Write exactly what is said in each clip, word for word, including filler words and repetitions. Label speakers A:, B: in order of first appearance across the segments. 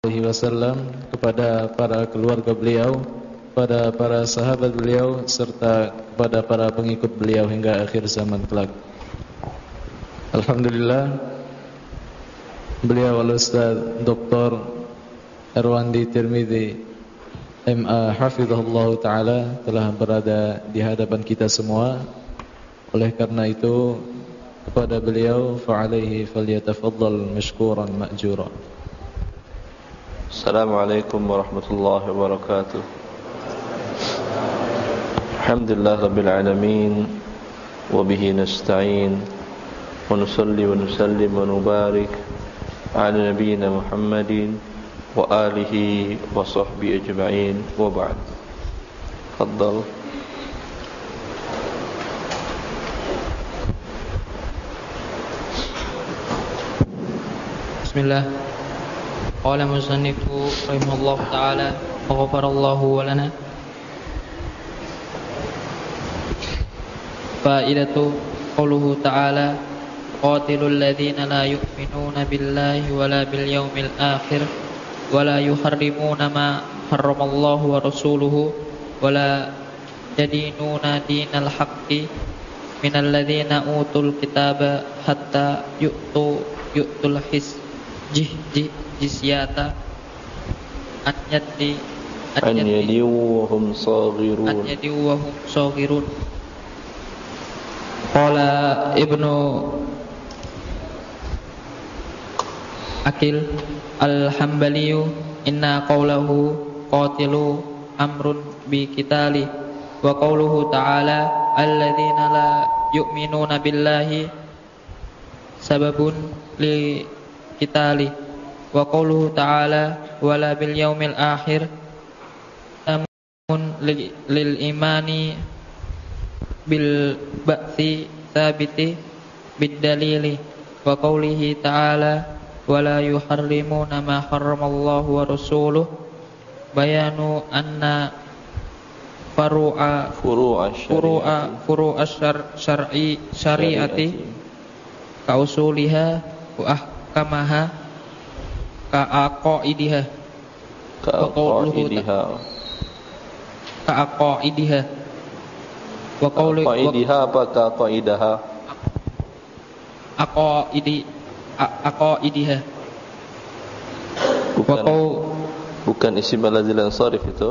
A: alaihi wasallam, kepada para keluarga beliau, kepada para sahabat beliau, serta kepada para pengikut beliau hingga akhir zaman kelak. Alhamdulillah, beliau Al-Ustaz Doktor Erwandi Tirmidzi M A Hafizahullah Ta'ala telah berada di hadapan kita semua. Oleh karena itu, kepada beliau fa'alaihi falyatafaddal mashkuran ma'jura.
B: Assalamualaikum warahmatullahi wabarakatuh. Alhamdulillah rabbil alamin, wa bihi nasta'in, wa nusalli wa nusallim wa nubarik ala nabiyyina Muhammadin wa alihi wa sahbihi ajma'in, wa ba'd. Tafadhal.
C: Bismillah. Qala musannifu rahimahullah ta'ala wa ghafarallahu wa lana. Fa'idatu qawluhu ta'ala qatilul ladhina la yu'minuna billahi wa la bil yawmil akhir wa la yuharrimuna ma harramallahu wa rasuluhu wa la yadinuna dinal haqqi minal ladhina utul kitaba hatta yu'tu yu'tul his jih jih jisyata an yadi
B: an yadi wa hum saghirun
C: an yadi wa hum saghirun. Qala Ibnu Akil Al-Hambaliyu inna qawlahu qatilu amrun bi qitali wa qawluhu ta'ala alladhina la yu'minuna billahi sababun li qitali wa qawluhu ta'ala wala bil yaumil akhir namun lil imani bil ba'thi thabiti bid dalili wa qawlihi ta'ala wala yuharrimuna ma harramallahu wa rasuluhu bayanu anna furu'a
B: furu'a
C: furu'a furu'a syar'i syari'ati ka usuliha wa ahkamaha ka aqaidiha
B: ka aqaidiha
C: ka aqaidiha wa qawli
B: aqaidiha apa ka aqaidaha
C: aqaidi aqaidiha
B: bukan bukan isim al-lazil ansarif itu.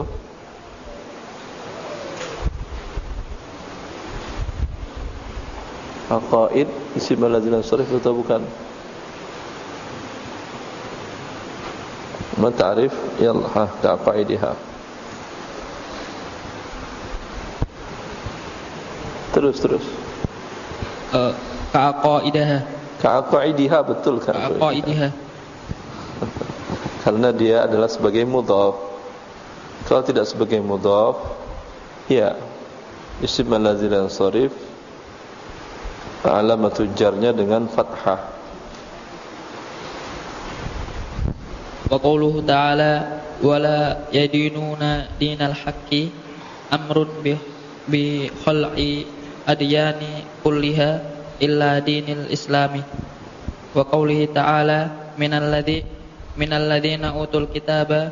B: Aqaid isim al-lazil ansarif itu bukan. Ma ta'rif yalla ha ka aqaidiha. Terus terus.
C: Uh, ka aqaidaha.
B: Ka aqaidiha betul kan?
C: Ka aqaidiha.
B: Karena dia adalah sebagai mudhaf. Kalau tidak sebagai mudhaf, ya isim al-lazil ansarif alamatul jarnya dengan fathah.
C: Wa qawluhu ta'ala wala yadinuna dinal haqqi amrun bi bi khal'i adyani kulliha illa dinil islami. Wa qawlihi ta'ala minal ladzi minal ladzina utul kitaba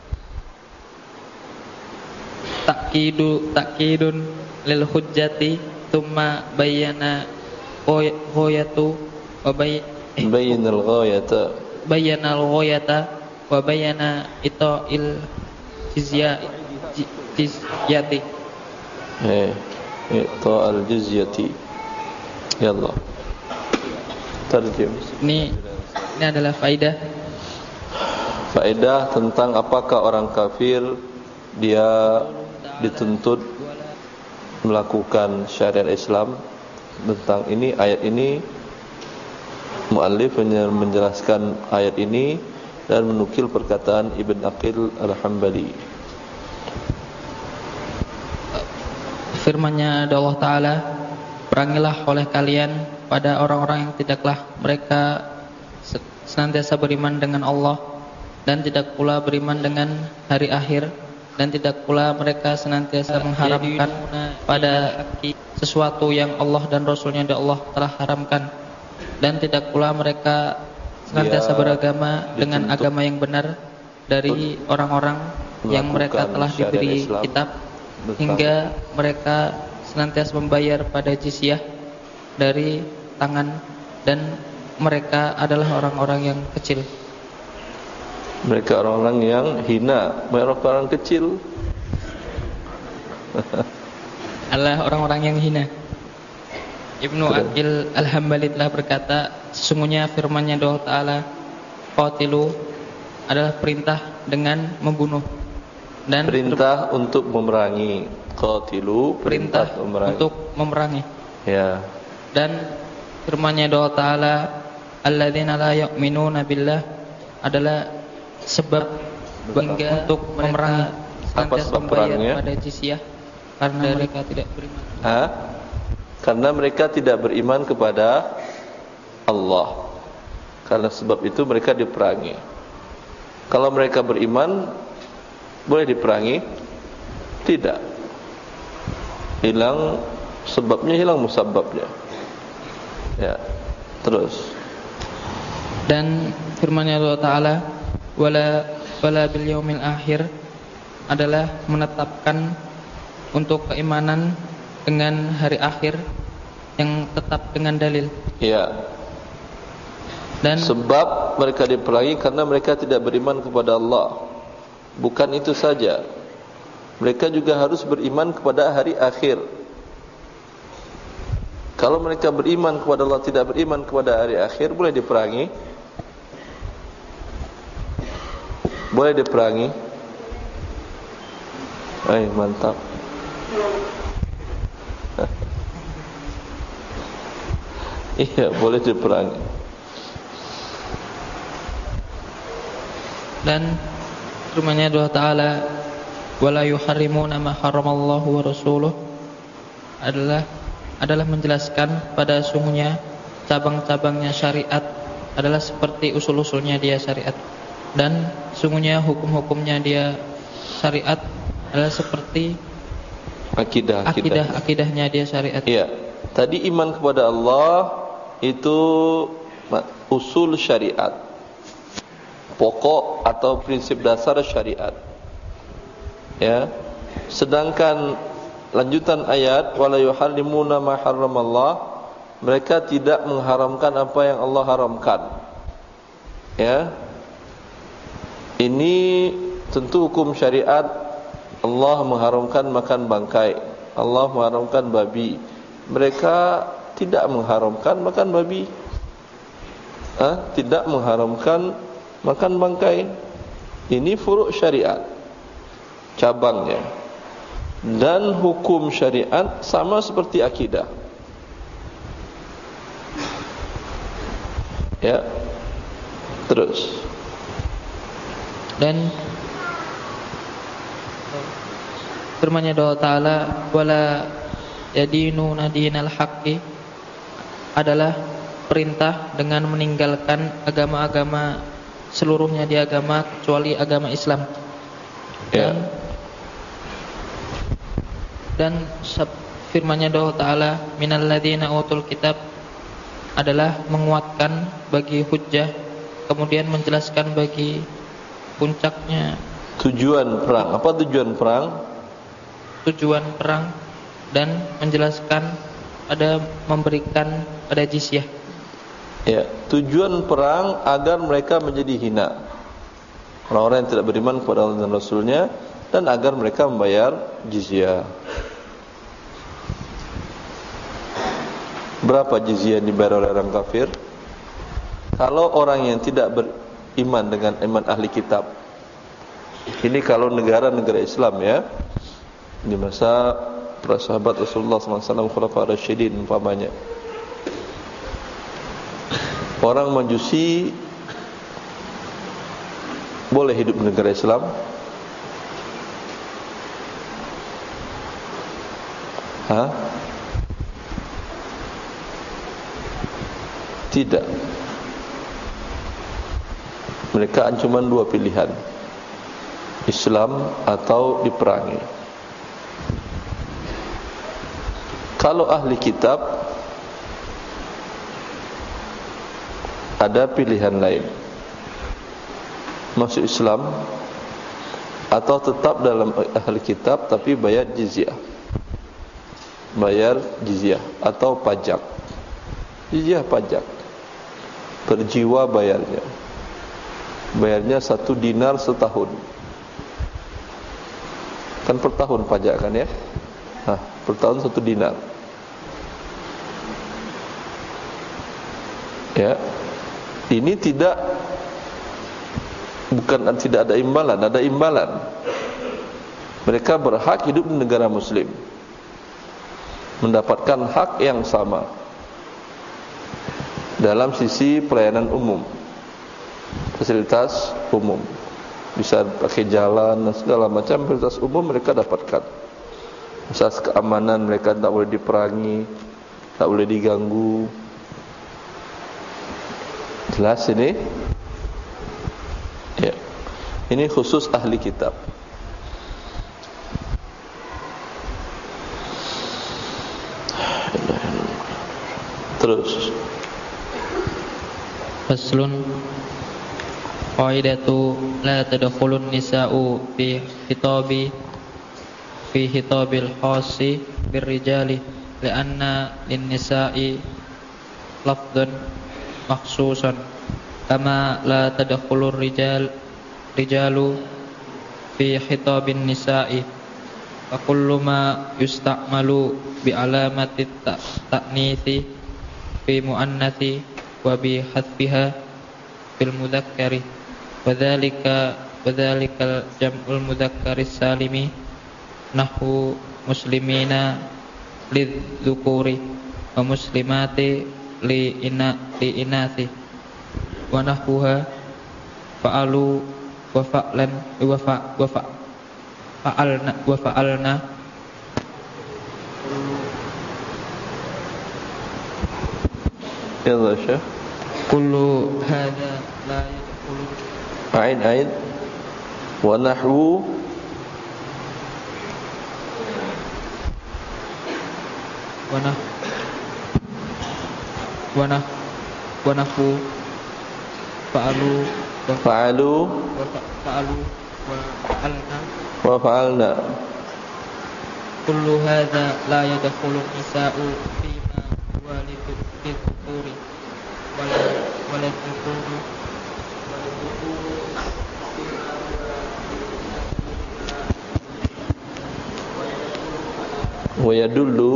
C: takidu takidun lil hujjati thumma bayyana ghayatu wa
B: bayyinal ghayata
C: bayyanal ghayata wa bayyana ita'il jizya jizyati
B: eh ita'al jizyati. Yallah terjem.
C: Ini ini adalah faedah
B: faedah tentang apakah orang kafir dia dituntut melakukan syariat Islam. Tentang ini ayat ini muallif menjelaskan ayat ini dan menukil perkataan Ibn Aqil Al-Hambali.
C: Firman-Nya Allah Ta'ala, perangilah oleh kalian pada orang-orang yang tidaklah mereka senantiasa beriman dengan Allah dan tidak pula beriman dengan hari akhir, dan tidak pula mereka senantiasa mengharamkan pada sesuatu yang Allah dan Rasulnya Allah telah haramkan, dan tidak pula mereka senantiasa beragama dengan agama yang benar, dari orang-orang yang mereka telah diberi kitab, hingga mereka senantiasa membayar pada jizyah dari tangan, dan mereka adalah orang-orang yang kecil.
B: Mereka orang-orang yang hina, mereka orang kecil
C: adalah orang-orang yang hina. Ibnu Aqil Al-Hambali telah berkata, sesungguhnya firman-Nya Allah Ta'ala, qatilu, adalah perintah dengan membunuh, dan
B: perintah untuk memerangi. Qatilu, perintah,
C: perintah
B: memerangi.
C: untuk memerangi.
B: Ya.
C: Dan firman-Nya Allah Ta'ala, alladzina la yu'minuna billah, adalah sebab hingga untuk memerangi, senantiasa membayar pada jizyah karena mereka tidak beriman.
B: Ha? Karena mereka tidak beriman kepada Allah. Karena sebab itu mereka diperangi. Kalau mereka beriman, boleh diperangi? Tidak. Hilang sebabnya, hilang musababnya. Ya. Terus.
C: Dan firman-Nya Allah Ta'ala, wala wala bil yaumil akhir, adalah menetapkan untuk keimanan dengan hari akhir yang tetap dengan dalil.
B: Ya.
C: Dan
B: sebab mereka diperangi karena mereka tidak beriman kepada Allah. Bukan itu saja, mereka juga harus beriman kepada hari akhir. Kalau mereka beriman kepada Allah, tidak beriman kepada hari akhir, boleh diperangi? Boleh diperangi? Eh, mantap. Iya, boleh diperangi.
C: Dan firman-Nya Allah Ta'ala, wala yuharrimuna ma haramallahu wa rasuluh, adalah adalah menjelaskan pada sungguhnya cabang-cabangnya syariat adalah seperti usul-usulnya dia syariat, dan sungguhnya hukum-hukumnya dia syariat adalah seperti
B: akidah
C: akidah akidahnya dia syariat.
B: Iya. Tadi iman kepada Allah itu usul syariat, pokok atau prinsip dasar syariat. Ya. Sedangkan lanjutan ayat, wala yuharrimuna ma harramallah, mereka tidak mengharamkan apa yang Allah haramkan. Ya. Ini tentu hukum syariat. Allah mengharamkan makan bangkai, Allah mengharamkan babi. Mereka tidak mengharamkan makan babi, ha? Tidak mengharamkan makan bangkai. Ini furu' syariat, cabangnya. Dan hukum syariat sama seperti akidah. Ya. Terus.
C: Dan firman-Nya Allah Ta'ala, wala yadinuna dinal haqqi, adalah perintah dengan meninggalkan agama-agama seluruhnya di agama kecuali agama Islam. Dan,
B: ya.
C: dan firman-Nya Allah Ta'ala, minal ladzina utul kitab, adalah menguatkan bagi hujjah, kemudian menjelaskan bagi puncaknya
B: tujuan perang. Apa tujuan perang?
C: Tujuan perang, dan menjelaskan pada memberikan pada jizyah.
B: Ya, tujuan perang agar mereka menjadi hina, orang-orang yang tidak beriman kepada Allah dan Rasulnya, dan agar mereka membayar jizyah. Berapa jizyah yang dibayar oleh orang kafir? Kalau orang yang tidak beriman dengan iman ahli kitab, ini kalau negara-negara Islam ya, di masa para sahabat Rasulullah sallallahu alaihi wasallam, khulafaur rasyidin umpamanya, orang Majusi boleh hidup di negara Islam? Hah? Tidak. Mereka cuma dua pilihan, Islam atau diperangi. Kalau ahli kitab ada pilihan lain, masuk Islam atau tetap dalam ahli kitab tapi bayar jizyah. Bayar jizyah atau pajak. Jizyah pajak. Per jiwa bayarnya. Bayarnya satu dinar setahun. Kan per tahun pajak kan ya? Nah, per tahun satu dinar. Ya. Ini tidak bukan tidak ada imbalan, ada imbalan. Mereka berhak hidup di negara muslim, mendapatkan hak yang sama dalam sisi pelayanan umum, fasilitas umum, bisa pakai jalan dan segala macam fasilitas umum mereka dapatkan. Asas keamanan mereka tak boleh diperangi, tak boleh diganggu. Jelas ini? Ya. Ini khusus ahli kitab. Terus
C: Faslun qaidatu la tadkhulun nisa'u fi khitabi fi khitabil khassi birrijali li'anna lin-nisa'i lafdhan makhsusan kama la tadkhulur rijal rijalu fi khitabin nisa'i wa kullu ma yusta'malu bi alamati ta'nithi fi muannathi wa bi hadfiha fil mudzakkari wa dzalika wa dzalikal jam'ul mudzakkari salimi nahwu muslimina lidzukuri wa muslimati li ina li inathi wa nahwuha fa'alu wa fa'lan wa fa wa fa fa'alna wa fa'alna
B: ya Syekh.
C: Kullu hadza la yadkhulu
B: Ain ain wa nahwu
C: wa nah wa nah wa nahwu fa'alu wa
B: fa'alu
C: wa fa'alu wa fa'alna
B: wa fa'alna.
C: Kullu hadza la yadkhulu nisa'u fi ma walidu dzukuri wala wala dzukuru
B: wa yadullu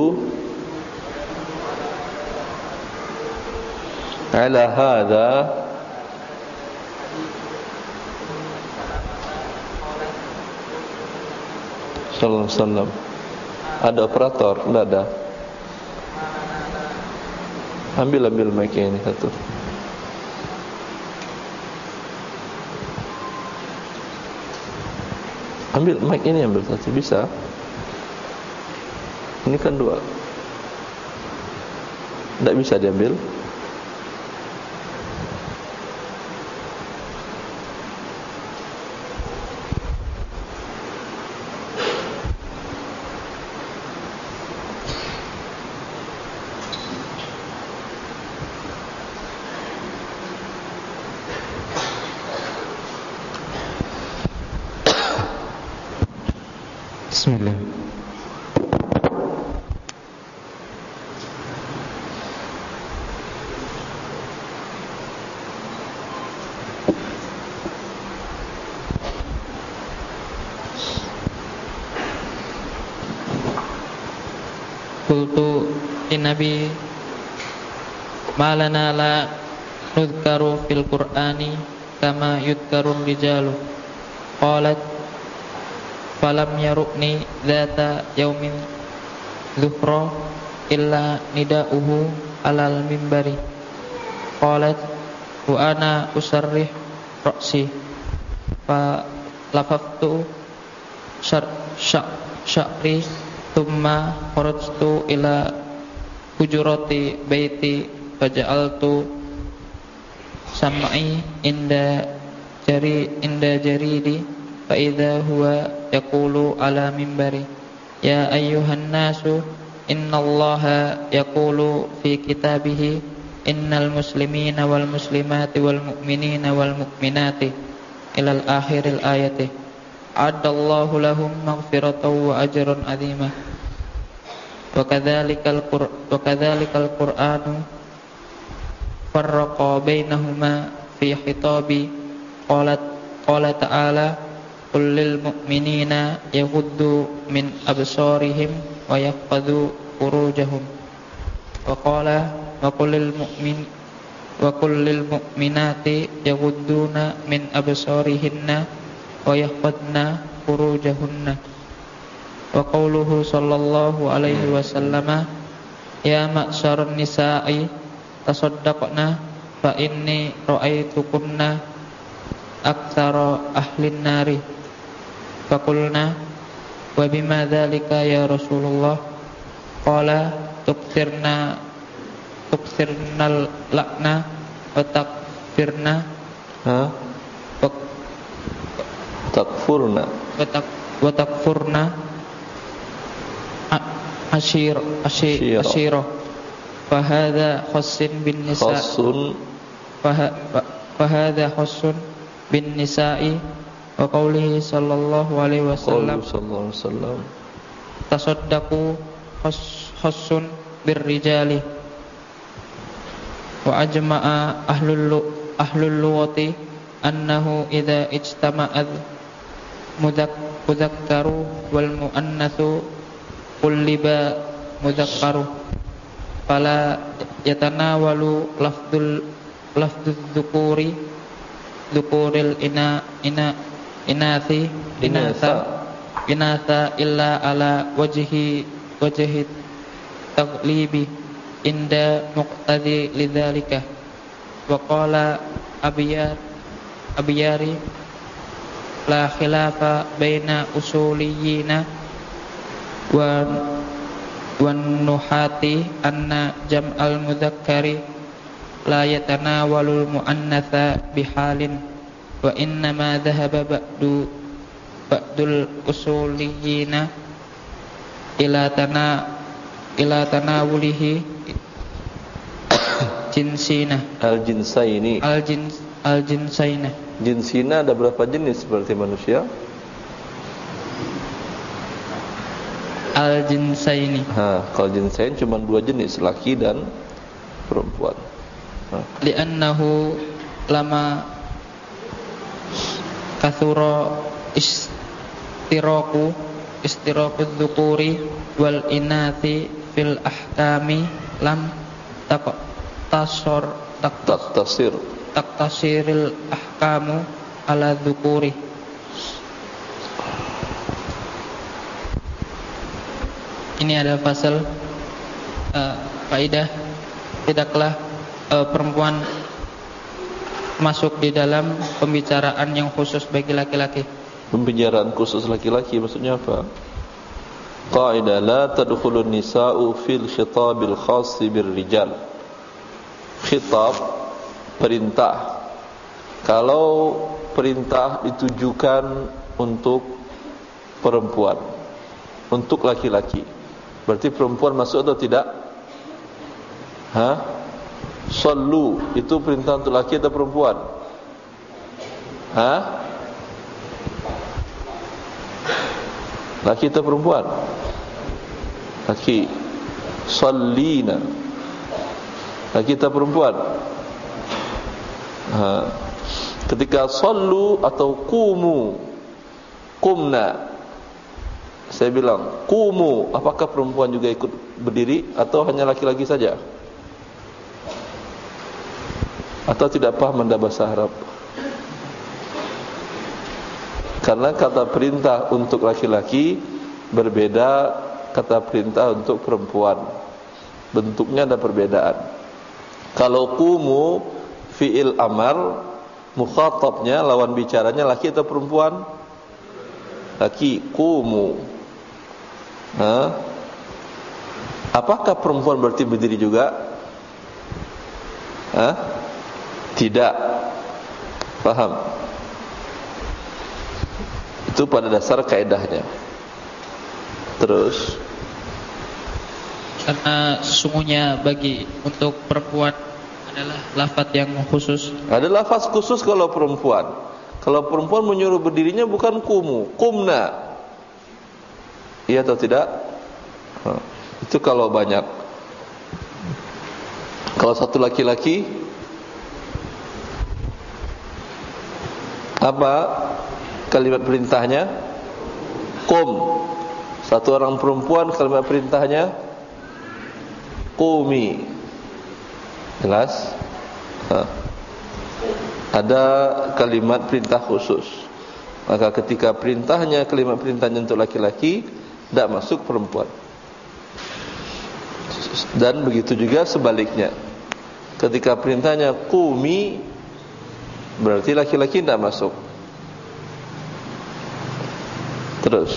B: ala hadza sallallahu alaihi wasallam. Ada operator? Tidak ada. Ambil ambil mic ini satu. Ambil mic ini, ambil satu, bisa. Ini kan dua. Tidak bisa diambil.
A: Bismillah.
C: Qultu innabi malana la nudhkaru fil qur'ani kama yudhkarul rijalu. Qalat falam yarukni dzata yaumin zuhra illa nida'uhu alal mimbari. Qalat wa ana usarrih ra'si fa lafaftu syar sya sya'ri thumma kharajtu ila hujurati baiti faja'altu sam'i inda jari inda jaridi fa idza huwa yaqulu ala mimbari ya ayyuhan nasu innallaha yaqulu fi kitabihi innal muslimina wal muslimati wal mu'minina wal mu'minati ilal akhiril ayati A'adallahu lahum maghfiratan wa ajran 'azima. Wa kadzalikal Qur'an wa kadzalikal Qur'anu farraqa bainahuma fi khitabi qalat qala ta'ala qul lil mu'minina yaghuddu min absarihim wa yahfadhu furujahum wa qala wa qul lil mu'min wa qul lil mu'minati yaghudduna min absarihinna wa yahfadna furujahunna wa qawluhu sallallahu alaihi wasallam ya ma'syarun nisa'i tasaddaqna fa inni ra'aitukunna aktsara ahlin nari faqulna wa bima dzalika ya Rasulullah qala tukthirna tukthirnal la'na wa takfirna
B: ha takfurna
C: wa tak wa takfurna ashir ashir ashira fa hadza khassin bin nisa
B: khassun
C: fa hadza khassun bin nisa'i wa qawlihi sallallahu alaihi wasallam
B: sallallahu alaihi wasallam
C: tasaddaqu khassun bir rijali wa ajma'a ahlul ahlul lughati annahu idza ijtama'at mudhakkaru wal muannatsu kulliba mudhakkaru fala yatanawalu lafdzul lafdzuz dzukuri dzukuril ina ina inathi inatha inatha illa ala wajhi wajhi taghlibi inda muqtadi lidzalika wa qala abiyar abiyari la khilafa baina usuliyina wa wan nuhati anna jam'al mudzakkari la yatanawalul muannatsa bihalin wa inna ma dhahaba ba'du ba'dul usuliyina ila tana ila tanawulihi jinsina
B: al-jinsaini
C: al-jins al-jinsaina.
B: Jinsina ada berapa jenis seperti manusia?
C: Al-jinsaini.
B: Ha, kalau jinsain cuma dua jenis, laki dan perempuan. Ha.
C: Li'annahu lama kathura istiraku istiraku dzukuri wal inathi fil ahkami lam taqtasir
B: taqtasir
C: taqtasiril ahkamu ala dzukuri. Ini ada fasal uh, kaidah tidaklah uh, perempuan masuk di dalam pembicaraan yang khusus bagi laki-laki.
B: Pembicaraan khusus laki-laki maksudnya apa? Qaidah la tadkhulun nisa'u fil khitabil khassi bir rijal. Khitab perintah. Kalau perintah ditujukan untuk perempuan, untuk laki-laki, berarti perempuan masuk atau tidak? Hah? Sallu itu perintah untuk laki atau perempuan? Hah? Laki atau perempuan? Laki. Sallina. Laki atau perempuan? Ha. Ketika sallu atau qumu, qumna, saya bilang qumu, apakah perempuan juga ikut berdiri atau hanya laki-laki saja? Atau tidak paham Anda bahasa Arab? Karena kata perintah untuk laki-laki berbeda kata perintah untuk perempuan. Bentuknya ada perbedaan. Kalau qumu fi'il amar, mukhatabnya, lawan bicaranya laki atau perempuan? Laki. Qumu. Ha? Apakah perempuan berarti berdiri juga? Ha? Tidak. Paham? Itu pada dasar kaidahnya. Terus,
C: karena sesungguhnya bagi untuk perempuan adalah lafaz yang khusus.
B: ada lafaz khusus kalau perempuan. Kalau perempuan menyuruh berdirinya bukan kumu, kumna. Iya atau tidak? Nah, itu kalau banyak. Kalau satu laki-laki, apa kalimat perintahnya? Kum. Satu orang perempuan, kalimat perintahnya qumi. Jelas? Nah, ada kalimat perintah khusus. Maka ketika perintahnya, kalimat perintahnya untuk laki-laki, tidak masuk perempuan. Dan begitu juga sebaliknya. Ketika perintahnya qumi, berarti laki-laki tidak masuk. Terus,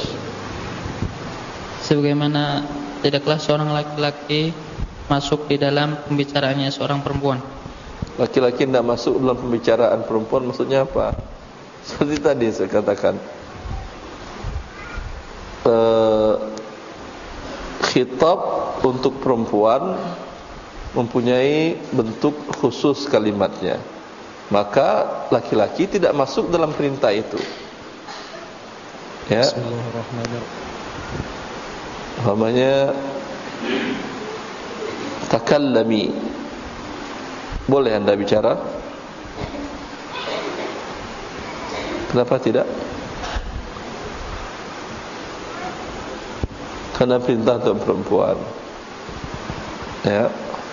C: sebagaimana tidaklah seorang laki-laki masuk di dalam pembicaraannya seorang perempuan.
B: Laki-laki tidak masuk dalam pembicaraan perempuan, maksudnya apa? Seperti tadi saya katakan, uh, khitab untuk perempuan mempunyai bentuk khusus kalimatnya. Maka laki-laki tidak masuk dalam perintah itu. Ya.
A: Bismillahirrahmanirrahim.
B: Namanya takallami. Boleh anda bicara? Kenapa tidak? Karena perintah untuk perempuan. Ya.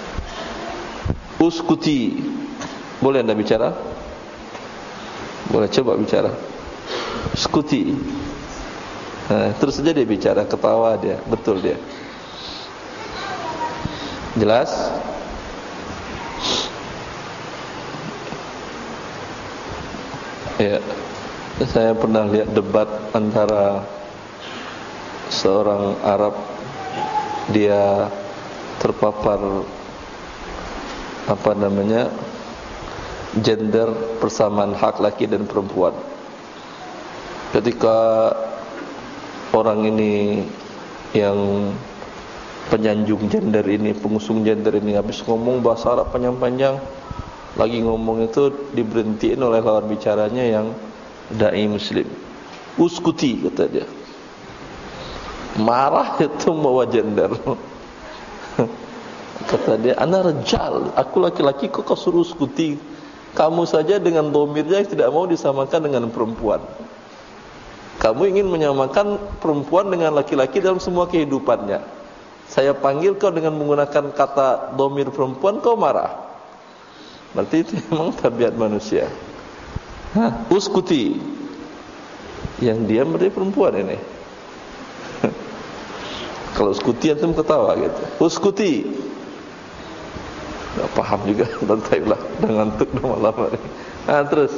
B: Uskuti. Boleh anda bicara? Boleh, coba bicara. Uskuti. Nah, terus saja dia bicara, ketawa dia, betul dia. Jelas? Ya, saya pernah lihat debat antara seorang Arab, dia terpapar apa namanya gender, persamaan hak laki dan perempuan. Ketika orang ini yang penyanjung gender ini, pengusung gender ini habis ngomong bahasa Arab panjang-panjang, lagi ngomong itu diberhentiin oleh lawan bicaranya yang dai muslim. Uskuti, kata dia. Marah itu bawa gender. Kata dia, ana rajal, aku laki-laki, kok kau suruh uskuti? Kamu saja dengan domirnya tidak mau disamakan dengan perempuan. Kamu ingin menyamakan perempuan dengan laki-laki dalam semua kehidupannya. Saya panggil kau dengan menggunakan kata domir perempuan, kau marah. Berarti itu memang tabiat manusia. Hah, uskuti. Yang diam berarti perempuan ini. Kalau uskuti antum ketawa gitu. Uskuti. Enggak paham juga, lantailah, udah ngantuk dah malam hari. Nah, terus.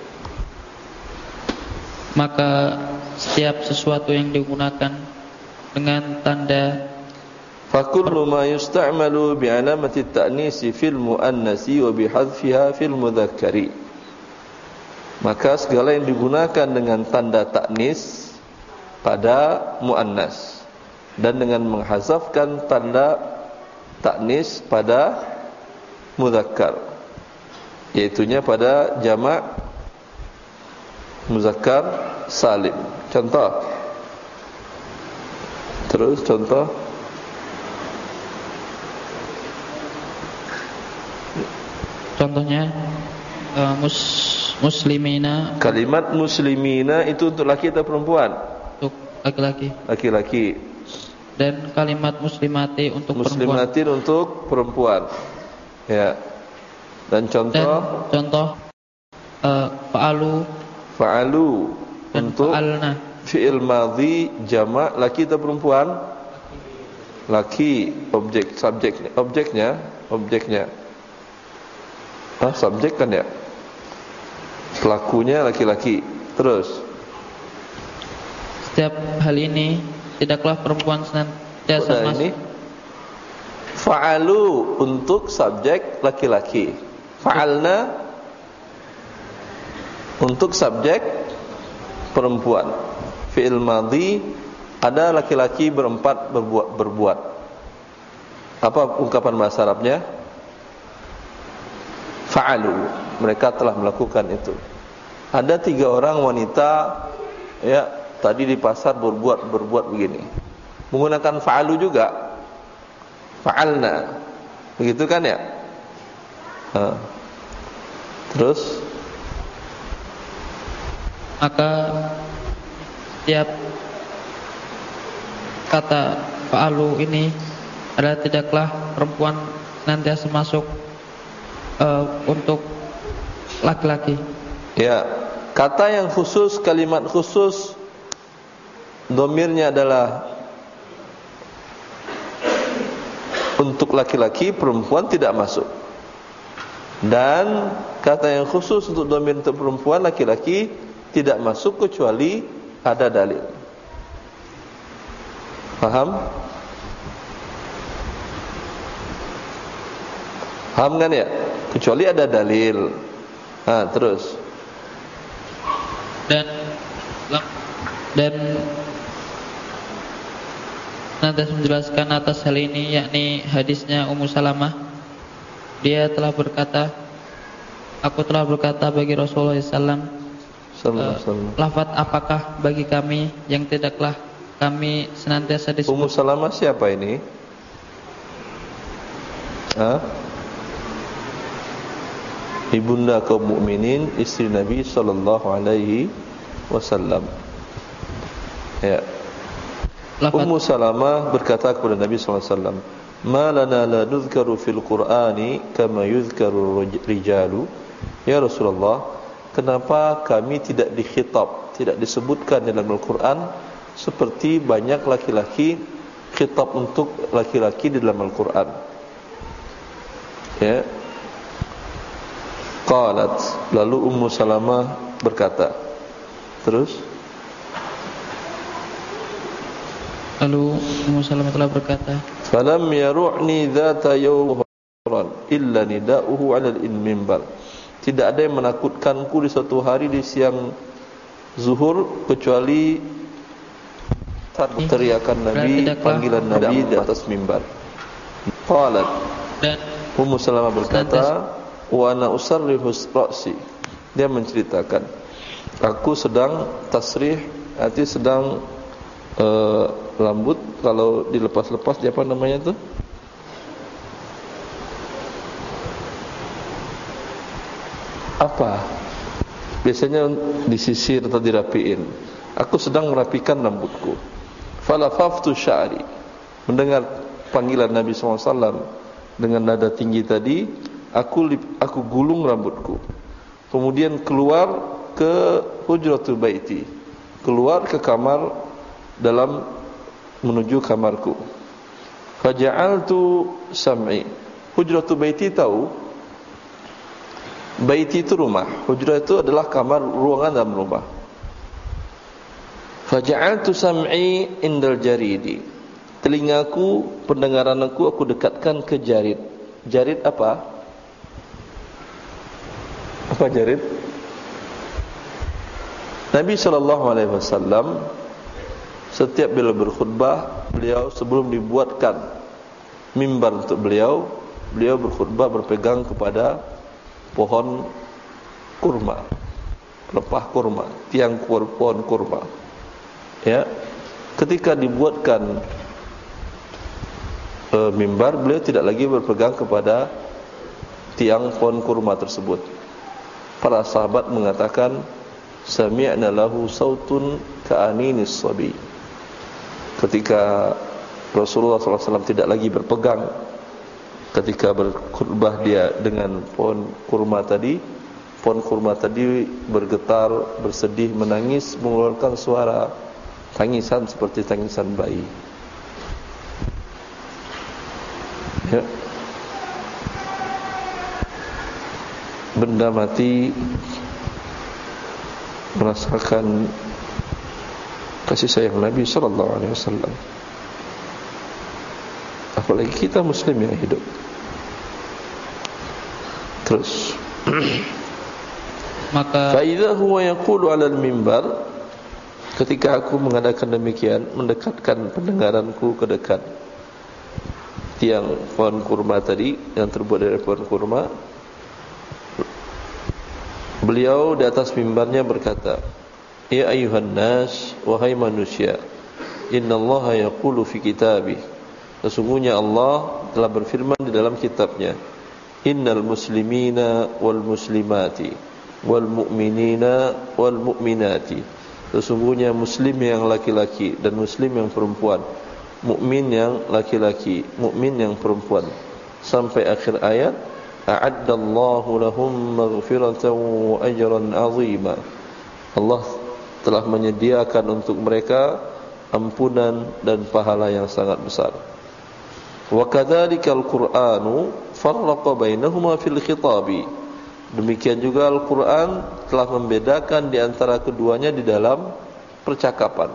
C: Maka setiap sesuatu yang digunakan dengan tanda
B: فَكُلُّ مَا يُسْتَعْمَلُ بِعَلَامَةِ التَّأْنِيسِ فِي الْمُؤَنَّثِ وَبِحَذْفِهَا فِي الْمُذَكَّرِ. Maka segala yang digunakan dengan tanda taknis pada muannas dan dengan menghazafkan tanda taknis pada muzakkar, yaitunya pada jamak muzakkar salim. Contoh. Terus contoh.
C: Contohnya uh, mus, muslimina.
B: Kalimat muslimina itu untuk laki atau perempuan?
C: Untuk laki-laki.
B: Laki-laki.
C: Dan kalimat muslimati untuk
B: muslimati
C: perempuan.
B: untuk perempuan. Ya. Dan contoh.
C: Dan contoh uh, fa'alu.
B: Fa'alu untuk
C: fa'alna.
B: Fi'il madhi jamak laki atau perempuan? Laki. Objek, subjeknya, objeknya, objeknya. Ah, subjek kan ya. Pelakunya laki-laki. Terus.
C: Setiap hal ini tidaklah perempuan senantiasa
B: nah, ini fa'alu untuk subjek laki-laki. Fa'alna untuk subjek perempuan. Fi'il madhi ada laki-laki berempat berbuat berbuat. Apa ungkapan bahasa Arabnya? Fa'alu, mereka telah melakukan itu. Ada tiga orang wanita, ya, tadi di pasar berbuat berbuat begini, menggunakan fa'alu juga, fa'alna, begitu kan ya? Nah, terus
C: maka setiap kata fa'alu ini adalah tidaklah perempuan senantiasa masuk uh, untuk laki-laki.
B: Ya, kata yang khusus, kalimat khusus, domirnya adalah untuk laki-laki, perempuan tidak masuk. Dan kata yang khusus untuk domir untuk perempuan, laki-laki tidak masuk kecuali ada dalil. Paham? Paham kan ya? Kecuali ada dalil. Nah, terus.
C: Dan dan nanti menjelaskan atas hal ini, yakni hadisnya Ummu Salamah. Dia telah berkata, aku telah berkata bagi Rasulullah sallallahu alaihi wasallam, lafaz apakah bagi kami yang tidaklah kami senantiasa disebut.
B: Ummu Salamah siapa ini? Hah? Ibunda kaum mukminin, istri Nabi sallallahu alaihi wasallam. Ya. Ummu Salamah berkata kepada Nabi sallallahu alaihi wasallam, "Ma lana la nuzkaru fil Qur'ani kama yuzkaru rijalu." Ya Rasulullah, kenapa kami tidak dikhitab, tidak disebutkan dalam Al-Qur'an seperti banyak laki-laki khitab untuk laki-laki di dalam Al-Qur'an? Ya. Qalat, lalu Ummu Salamah berkata, terus
C: lalu Ummu Salamah telah berkata,
B: falam yaru'ni dhata yawman illa nida'uhu 'ala al-minbar. Tidak ada yang menakutkanku di suatu hari di siang zuhur kecuali teriakan Nabi, panggilan Nabi di atas mimbar. Qalat, dan Ummu Salamah berkata, wa ana usarrihu ra'si. Dia menceritakan, aku sedang tasrih, arti sedang uh, rambut, kalau dilepas-lepas dia apa namanya tuh? Apa? Biasanya disisir atau dirapiin. Aku sedang merapikan rambutku. Falafaftu sya'ri. Mendengar panggilan Nabi sallallahu alaihi wasallam dengan nada tinggi tadi, aku aku gulung rambutku. Kemudian keluar ke hujratul baiti, keluar ke kamar, dalam menuju kamarku. Faja'altu sam'i. Hujratul baiti tahu? Baiti itu rumah, hujrah itu adalah kamar, ruangan dalam rumah. Faja'altu sam'i indal jaridi. Telingaku, pendengaranku aku dekatkan ke jarid. Jarid apa? Apa jarid? Nabi sallallahu alaihi wasallam setiap bila berkhutbah, beliau sebelum dibuatkan mimbar untuk beliau, beliau berkhutbah berpegang kepada pohon kurma, pelepah kurma, tiang pohon kurma. Ya, ketika dibuatkan e, mimbar, beliau tidak lagi berpegang kepada tiang pohon kurma tersebut. Para sahabat mengatakan, sami'na lahu sautun ka'aninis sabi. Ketika Rasulullah sallallahu alaihi wasallam tidak lagi berpegang, ketika berkhutbah dia dengan pohon kurma tadi, pohon kurma tadi bergetar, bersedih, menangis, mengeluarkan suara tangisan seperti tangisan bayi. Ya. Benda mati merasakan kasih sayang Nabi sallallahu alaihi wasallam. Apalagi kita muslim yang hidup. Terus maka fa idza huwa yaqulu 'ala al-mimbar, ketika aku mengadakan demikian, mendekatkan pendengaranku ke dekat tiang pohon kurma tadi yang terbuat dari pohon kurma, Beliau di atas mimbarnya berkata, "Ya ayuhan nas, wahai manusia, innallaha yaqulu fi kitabih." Sesungguhnya Allah telah berfirman di dalam kitabnya, "Innal muslimina wal muslimati wal mu'minina wal mu'minati." Sesungguhnya muslim yang laki-laki dan muslim yang perempuan, mukmin yang laki-laki, mukmin yang perempuan, sampai akhir ayat, "A'addallahu lahum maghfiratan wa ajran 'azima." Allah telah menyediakan untuk mereka ampunan dan pahala yang sangat besar. Wa kadzalikal Qur'anu farraqa bainahuma fil khitabi. Demikian juga Al-Qur'an telah membedakan di antara keduanya di dalam percakapan.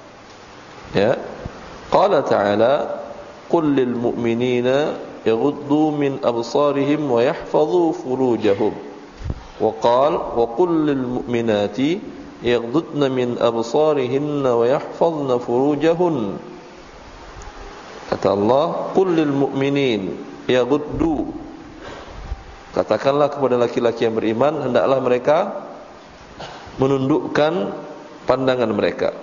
B: Ya. Qala ta'ala, "Qul lil mu'minina yaghuddu min absarihim wa yahfazu furujahum." Wa qala, "Wa qul lil mu'minati yaghuddna min absarihinna wa yahfazna furujahun." Kata Allah, "Qul lil mu'minin yaghuddu." Katakanlah kepada laki-laki yang beriman, hendaklah mereka menundukkan pandangan mereka.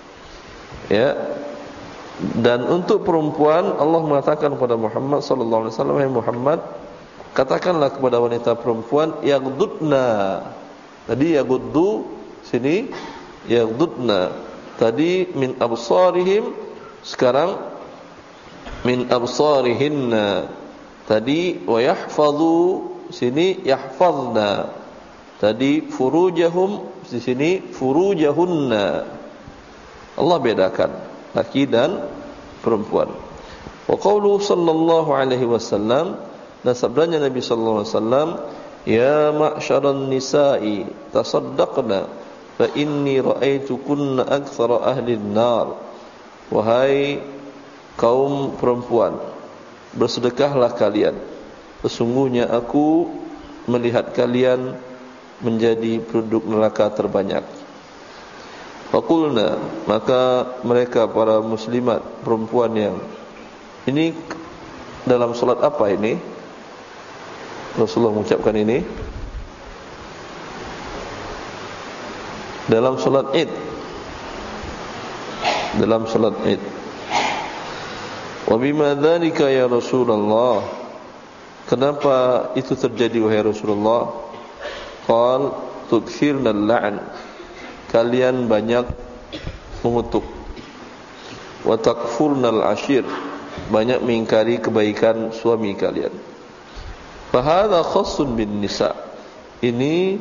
B: Ya. Dan untuk perempuan, Allah mengatakan kepada Muhammad sallallahu alaihi wasallam, "Hai Muhammad, katakanlah kepada wanita perempuan yaghuddna." Tadi yaghuddu, sini yaghuddna. Tadi min absarihim, sekarang min absarihinna. Tadi wa yahfazu, sini yahfazna. Tadi furujahum, di sini furujahunna. Allah bedakan laki dan perempuan. Wa qauluhu sallallahu alaihi wasallam, dan sabdanya Nabi sallallahu alaihi wasallam, "Ya ma'syaran nisa'i tasaddaqna fa inni ra'aitukunna aktsara ahli an-nar." Wahai kaum perempuan, bersedekahlah kalian. Sesungguhnya aku melihat kalian menjadi penduduk neraka terbanyak. Faqulna, maka mereka para muslimat perempuan yang ini dalam solat apa ini? Rasulullah mengucapkan ini dalam solat Id. Dalam solat Id. Wa bima dzalika ya Rasulullah? Kenapa itu terjadi wahai Rasulullah? Qal tukthirna al-la'n. Kalian banyak mengutuk. Wa takfurna al-ashir. Banyak mengingkari kebaikan suami kalian. Fa hadza khassun bin nisa. Ini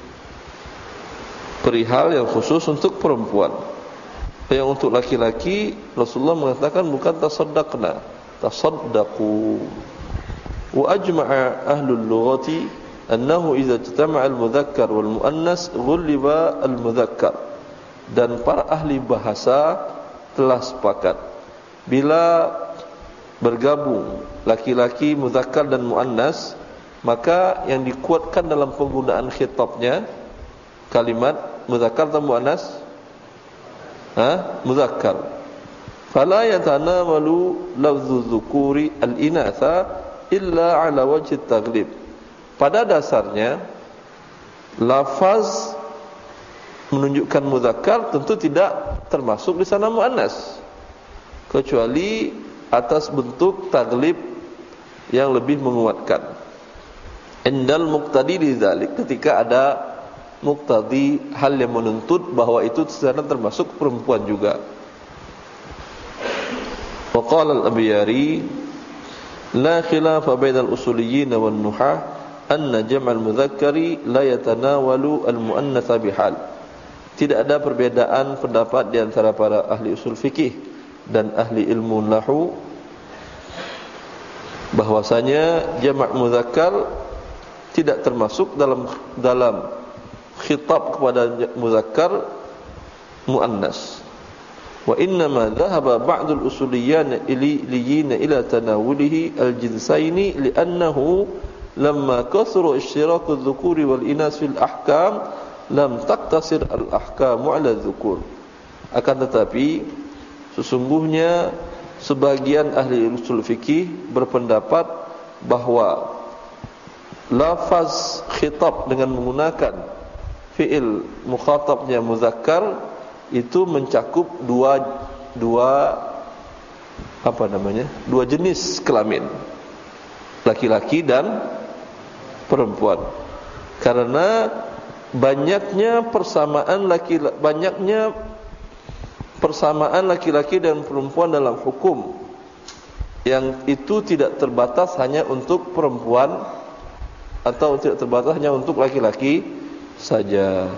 B: perihal yang khusus untuk perempuan. Yang untuk laki-laki, Rasulullah mengatakan bukan tasaddaqna, tasaddaqu. Wa ajma'a ahlul lughati annahu idza ijtama'a al-mudzakkar wal muannas ghuliba al-mudzakkar. Dan para ahli bahasa telah sepakat bila bergabung laki-laki, mudzakkar dan muannas, maka yang dikuatkan dalam penggunaan khitabnya kalimat mudzakkar atau muannas? Ha? Mudzakkar. Fala yatanawalu lafzu dzukuri al-inatha illa ala wajhi at-taghlib. Pada dasarnya lafaz menunjukkan mudzakkar tentu tidak termasuk di sana muannas, kecuali atas bentuk taglib yang lebih menguatkan. Indal muqtadi lidzalik, ketika ada muqtadi, hal yang menuntut bahwa itu sebenarnya termasuk perempuan juga. Wa qala al-Abyari, la khilafa bainal usuliyyin wan nuhah anna jam'al mudzakkari la yatanawalu al-muannatsa bihal. Tidak ada perbedaan pendapat di antara para ahli usul fikih dan ahli ilmu nahwu bahwasanya jamak mudzakkar tidak termasuk dalam dalam khitab kepada mudzakkar muannas. Wa inna ma dhahaba ba'dul usuliyyin iliyyin ila tanawulihi al-jinsaini li'annahu lamma kathura ishtiraku adh-dhukuri wal inas fil ahkam lam taqtasir al-ahkamu 'ala adh-dhukur. Akan tetapi sesungguhnya sebagian ahli usul fikih berpendapat bahwa lafaz khitab dengan menggunakan fi'il mukhatabnya muzakkar itu mencakup dua dua apa namanya? Dua jenis kelamin. Laki-laki dan perempuan. Karena banyaknya persamaan laki banyaknya persamaan laki-laki dan perempuan dalam hukum, yang itu tidak terbatas hanya untuk perempuan atau tidak terbatas hanya untuk laki-laki saja.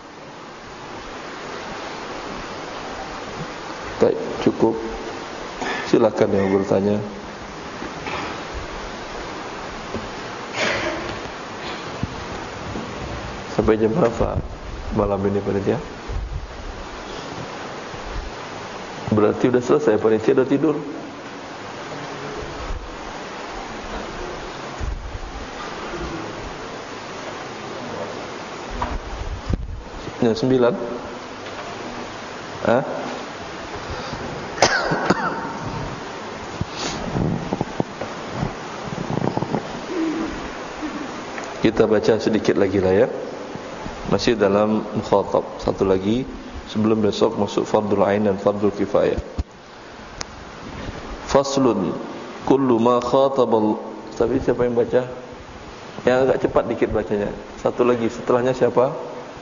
B: Baik, cukup. Silakan yang bertanya. Sampai jam berapa malam ini panitia? Berarti sudah selesai, panitia sudah tidur. Jam sembilan. Hah? Kita baca sedikit lagi lah ya. Masih dalam mukhatab. Satu lagi sebelum besok masuk fardul ain dan fardul kifayah. Faslun kullu ma khatabal. Tapi siapa yang baca? Yang agak cepat dikit bacanya. Satu lagi, setelahnya siapa?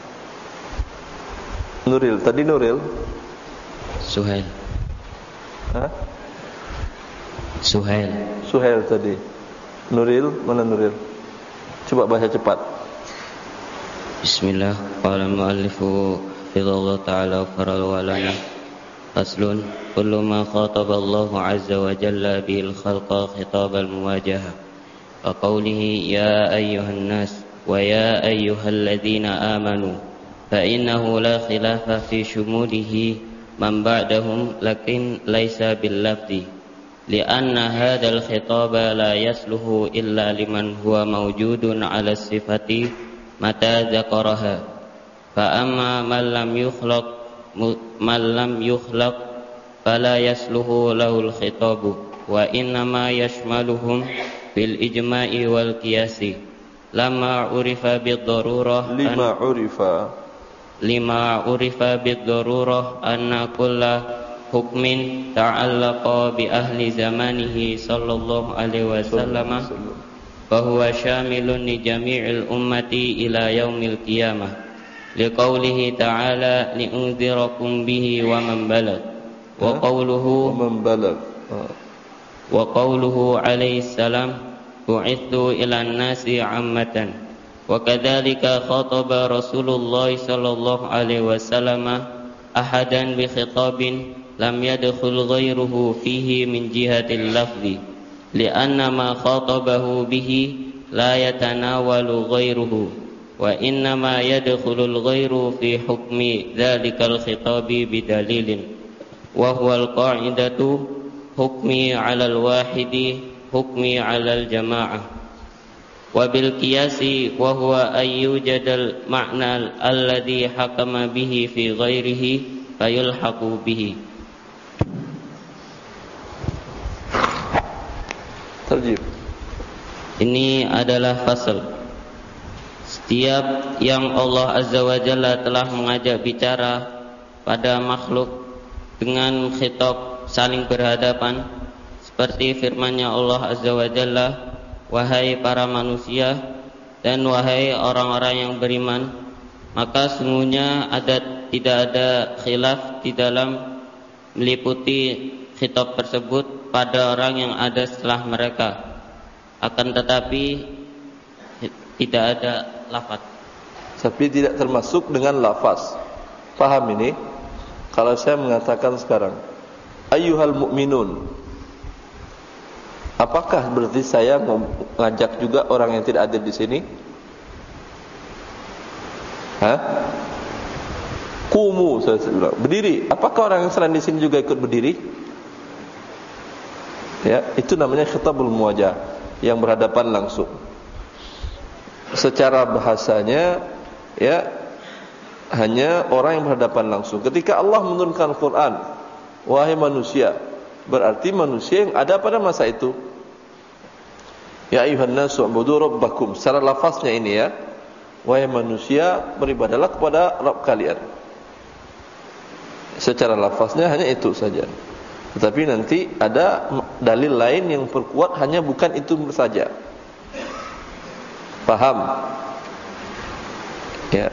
B: Nuril. Tadi Nuril.
D: Suhail.
B: Hah?
D: Suhail.
B: Suhail tadi. Nuril, mana Nuril? Coba baca cepat.
D: Bismillah. Qala al-muallifu fidallahu ta'ala faral walana. Faslun kullu ma khataba Allah azza wa jalla bil khalqa khitab al-muwajahah. Wa qawlihi ya ayyuhan nas wa ya ayyuhalladzina amanu fa innahu la khilafa fi shumulihi man ba'dahum lakin laysa bil lafzi. لأن هذا الخطاب لا يصلح إلا لمن هو موجود على الصفة متى ذكرها فأما من لم يخلق من لم يخلق فلا يصلح له الخطاب وإنما يشملهم بالإجماع والقياس لما عرف بالضرورة
B: لما عرف
D: لما عرف بالضرورة أن كل حكم تعلق بأهل زمانه صلى الله عليه وسلم فهو شامل لجميع الأمة إلى يوم القيامة لقوله تعالى لأنذركم به ومن بلغ وقوله
B: ومن بلغ
D: وقوله عليه السلام بعثت إلى الناس عامة وكذلك خاطب رسول الله صلى الله عليه وسلم أحدا بخطاب لم يدخل غيره فيه من جهة اللفظ لأن ما خاطبه به لا يتناول غيره وإنما يدخل الغير في حكم ذلك الخطاب بدليل وهو القاعدة حكمي على الواحد حكمي على الجماعة وبالقياس وهو أن يوجد المعنى الذي حكم به في غيره فيلحق به.
B: Terjib.
D: Ini adalah fasal. Setiap yang Allah Azza wa Jalla telah mengajak bicara pada makhluk dengan khitab saling berhadapan, seperti firman-Nya Allah Azza wa Jalla, wahai para manusia dan wahai orang-orang yang beriman, maka sungguhnya ada tidak ada khilaf di dalam meliputi khitab tersebut pada orang yang ada setelah mereka, akan tetapi tidak ada lafaz.
B: Tapi tidak termasuk dengan lafaz. Paham ini? Kalau saya mengatakan sekarang, ayyuhal mu'minun, apakah berarti saya mengajak juga orang yang tidak ada di sini? Hah? Kumu, saya bilang, berdiri. Apakah orang yang selain di sini juga ikut berdiri? Ya, itu namanya khitabul muwajah, yang berhadapan langsung. Secara bahasanya, ya, hanya orang yang berhadapan langsung. Ketika Allah menurunkan Quran, wahai manusia, berarti manusia yang ada pada masa itu. Ya ayyuhan nasu ubudu rabbakum. Secara lafaznya ini ya, wahai manusia, beribadahlah kepada Rabb kalian. Secara lafaznya hanya itu saja. Tetapi nanti ada dalil lain yang perkuat hanya bukan itu saja. Paham? Ya.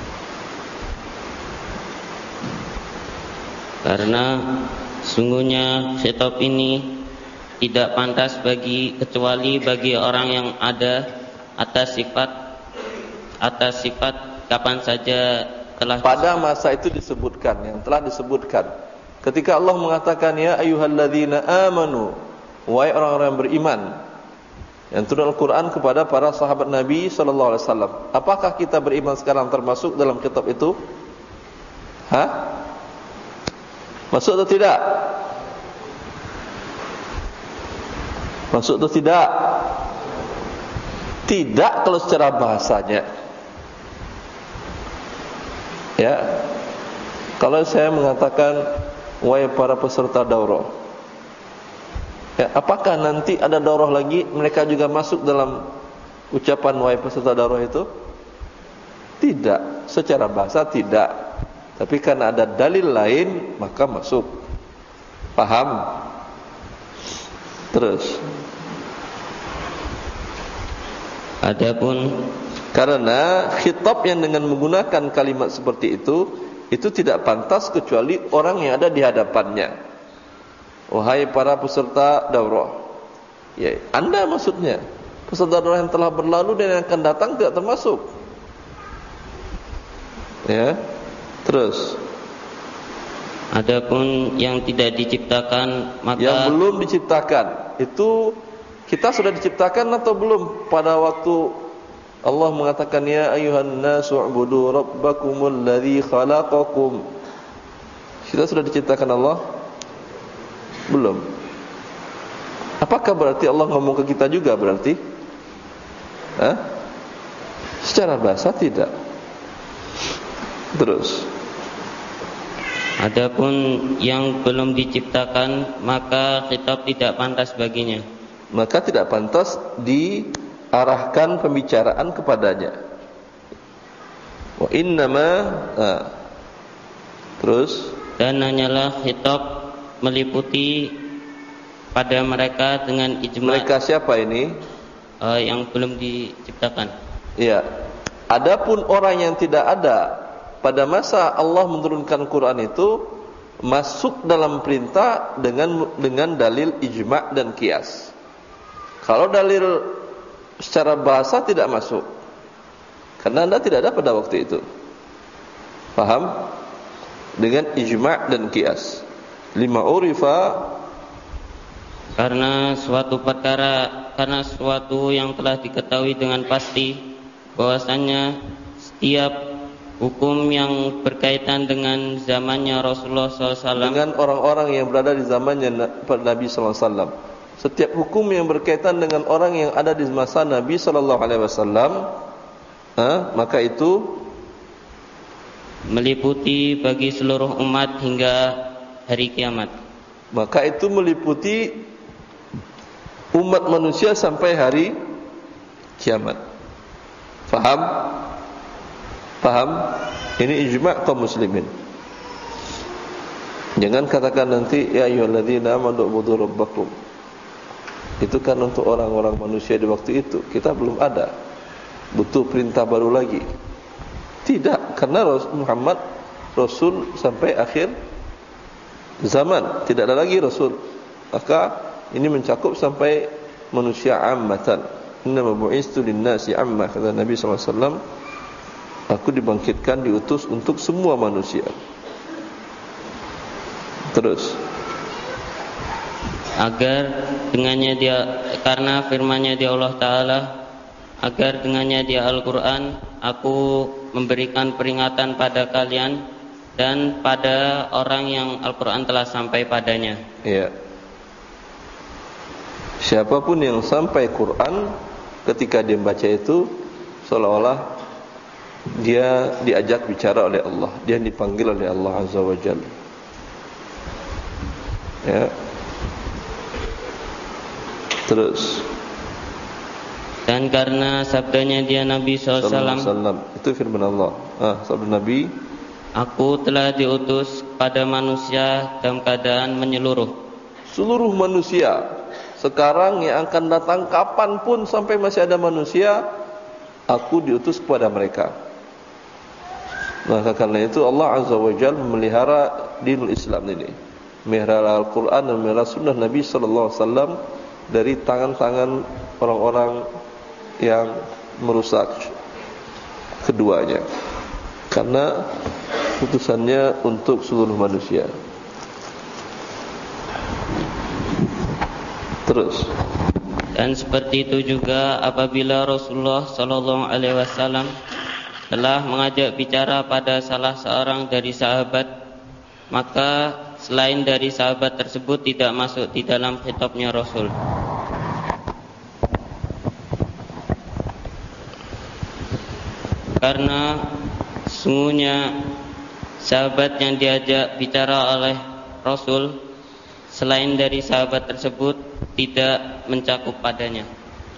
D: Karena sungguhnya khitab ini tidak pantas bagi kecuali bagi orang yang ada atas sifat atas sifat kapan saja telah
B: pada masa itu disebutkan, yang telah disebutkan. Ketika Allah mengatakan ya ayyuhalladzina amanu, wahai orang-orang yang beriman, yang turun Al-Quran kepada para sahabat Nabi sallallahu alaihi wasallam. Apakah kita beriman sekarang termasuk dalam kitab itu? Hah? Masuk atau tidak? Masuk atau tidak? Tidak kalau secara bahasanya. Ya. Kalau saya mengatakan wahai para peserta daurah, ya, apakah nanti ada daurah lagi mereka juga masuk dalam ucapan wahai peserta daurah itu? Tidak, secara bahasa tidak. Tapi karena ada dalil lain maka masuk. Paham? Terus.
D: Adapun
B: karena khitab yang dengan menggunakan kalimat seperti itu, itu tidak pantas kecuali orang yang ada di hadapannya. Wahai para peserta daurah, ya, Anda maksudnya. Peserta daurah yang telah berlalu dan yang akan datang tidak termasuk. Ya. Terus.
D: Adapun yang tidak diciptakan, maka
B: yang belum diciptakan, itu kita sudah diciptakan atau belum pada waktu Allah mengatakan ya ayuhan nasu ubudu rabbakumul ladzi khalaqakum. Kita sudah diciptakan Allah? Belum. Apakah berarti Allah ngomong ke kita juga berarti? Hah? Secara bahasa tidak. Terus.
D: Adapun yang belum diciptakan, maka khitab tidak pantas baginya.
B: Maka tidak pantas di arahkan pembicaraan kepadanya. Wa innama nah. Terus
D: dan hanyalah khitab meliputi pada mereka dengan ijma'.
B: Mereka siapa ini?
D: Uh, yang belum diciptakan.
B: Iya. Adapun orang yang tidak ada pada masa Allah menurunkan Quran itu masuk dalam perintah dengan dengan dalil ijma' dan qiyas. Kalau dalil secara bahasa tidak masuk, karena anda tidak ada pada waktu itu. Paham? Dengan ijma' dan qiyas. Lima urifa,
D: karena suatu perkara, karena suatu yang telah diketahui dengan pasti bahwasanya setiap hukum yang berkaitan dengan zamannya Rasulullah sallallahu alaihi wasallam,
B: dengan orang-orang yang berada di zamannya Nabi sallallahu alaihi wasallam, setiap hukum yang berkaitan dengan orang yang ada di masa Nabi sallallahu alaihi wasallam, maka itu
D: meliputi bagi seluruh umat hingga hari kiamat.
B: Maka itu meliputi umat manusia sampai hari kiamat. Faham? Faham? Ini ijma' kaum muslimin. Jangan katakan nanti ya ayyuhalladzina amanu ubudu rabbakum. Itu kan untuk orang-orang manusia di waktu itu. Kita belum ada. Butuh perintah baru lagi. Tidak, karena Muhammad Rasul sampai akhir zaman, tidak ada lagi Rasul. Maka ini mencakup sampai manusia ammatan. Innama bu'istu lin-nasi amma, kata Nabi sallallahu alaihi wasallam. Aku dibangkitkan, diutus untuk semua manusia. Terus,
D: agar dengannya dia, karena firman-Nya di Allah Ta'ala, agar dengannya di Al-Quran aku memberikan peringatan pada kalian dan pada orang yang Al-Quran telah sampai padanya.
B: Iya. Siapapun yang sampai Quran, ketika dia membaca itu seolah-olah dia diajak bicara oleh Allah, dia dipanggil oleh Allah Azza wa Jalla. Ya. Terus
D: Dan karena sabdanya dia Nabi sallallahu alaihi wasallam,
B: itu firman Allah. Ah, sabda Nabi,
D: aku telah diutus pada manusia dalam keadaan menyeluruh.
B: Seluruh manusia sekarang yang akan datang kapanpun sampai masih ada manusia, aku diutus kepada mereka. Maka karena itu Allah Azza wa Jalla memelihara dinul Islam ini, memelihara Al-Quran dan memelihara sunnah Nabi sallallahu alaihi wasallam dari tangan-tangan orang-orang yang merusak keduanya, karena putusannya untuk seluruh manusia. Terus,
D: dan seperti itu juga apabila Rasulullah sallallahu alaihi wasallam telah mengajak bicara pada salah seorang dari sahabat, maka selain dari sahabat tersebut tidak masuk di dalam khitabnya Rasul. Karena sungguhnya sahabat yang diajak bicara oleh Rasul selain dari sahabat tersebut tidak mencakup padanya.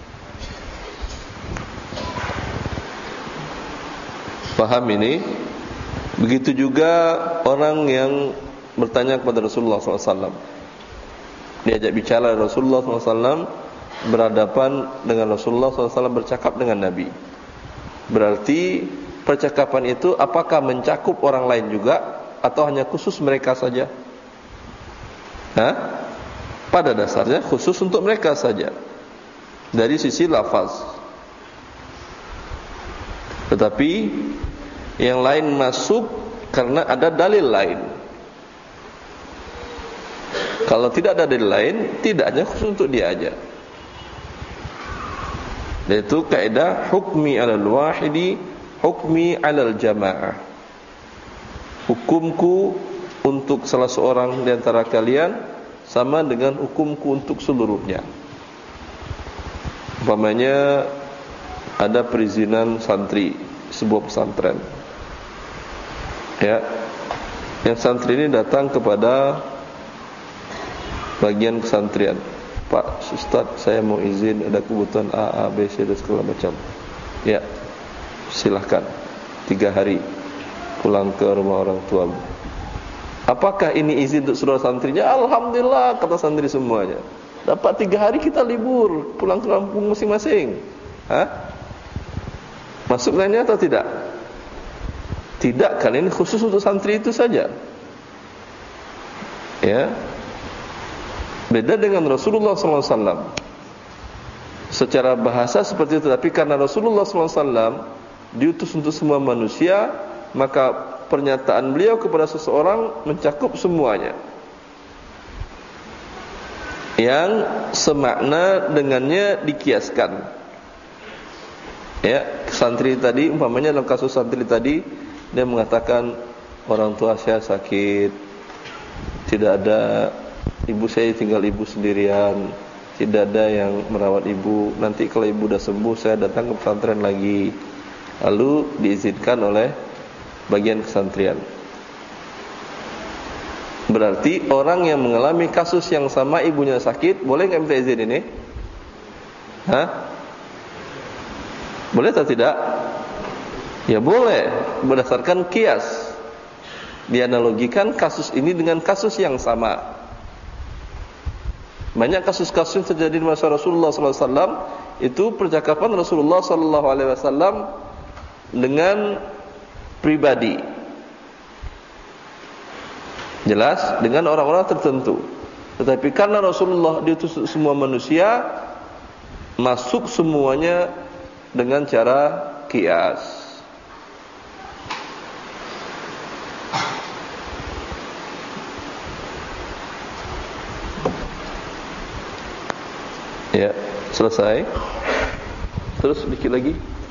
B: Paham ini? Begitu juga orang yang bertanya kepada Rasulullah sallallahu alaihi wasallam, diajak bicara Rasulullah sallallahu alaihi wasallam, berhadapan dengan Rasulullah sallallahu alaihi wasallam, bercakap dengan Nabi. Berarti percakapan itu apakah mencakup orang lain juga atau hanya khusus mereka saja? Hah? Pada dasarnya khusus untuk mereka saja dari sisi lafaz. Tetapi yang lain masuk karena ada dalil lain. Kalau tidak ada dalil lain, tidak hanya khusus untuk dia aja. Yaitu kaidah hukmi 'alal wahidi hukmi 'alal jamaah. Hukumku untuk salah seorang di antara kalian sama dengan hukumku untuk seluruhnya. Umpamanya ada perizinan santri sebuah pesantren. Ya. Yang santri ini datang kepada bagian kesantrian. Pak Ustaz, saya mau izin, ada kebutuhan A, A, B, C dan segala macam. Ya, silahkan. Tiga hari pulang ke rumah orang tua. Apakah ini izin untuk saudara santrinya? Alhamdulillah, kata santri semuanya. Dapat tiga hari kita libur, pulang ke kampung masing-masing. Hah? Masuk lainnya atau tidak? Tidak, kali ini khusus untuk santri itu saja. Ya. Beda dengan Rasulullah sallallahu alaihi wasallam. Secara bahasa seperti itu, tapi karena Rasulullah sallallahu alaihi wasallam diutus untuk semua manusia, maka pernyataan beliau kepada seseorang mencakup semuanya. Yang semakna dengannya dikiaskan. Ya, santri tadi umpamanya dalam kasus santri tadi dia mengatakan orang tua saya sakit, tidak ada, ibu saya tinggal ibu sendirian, tidak ada yang merawat ibu. Nanti kalau ibu sudah sembuh saya datang ke pesantren lagi. Lalu diizinkan oleh bagian kesantrian. Berarti orang yang mengalami kasus yang sama, ibunya sakit, boleh nggak minta izin ini? Hah? Boleh atau tidak? Ya boleh, berdasarkan kias. Dianalogikan kasus ini dengan kasus yang sama. Banyak kasus-kasus yang terjadi di masa Rasulullah sallallahu alaihi wasallam itu percakapan Rasulullah sallallahu alaihi wasallam dengan pribadi. Jelas dengan orang-orang tertentu. Tetapi karena Rasulullah diutus semua manusia, masuk semuanya dengan cara kias. Ya, selesai. Terus sedikit lagi.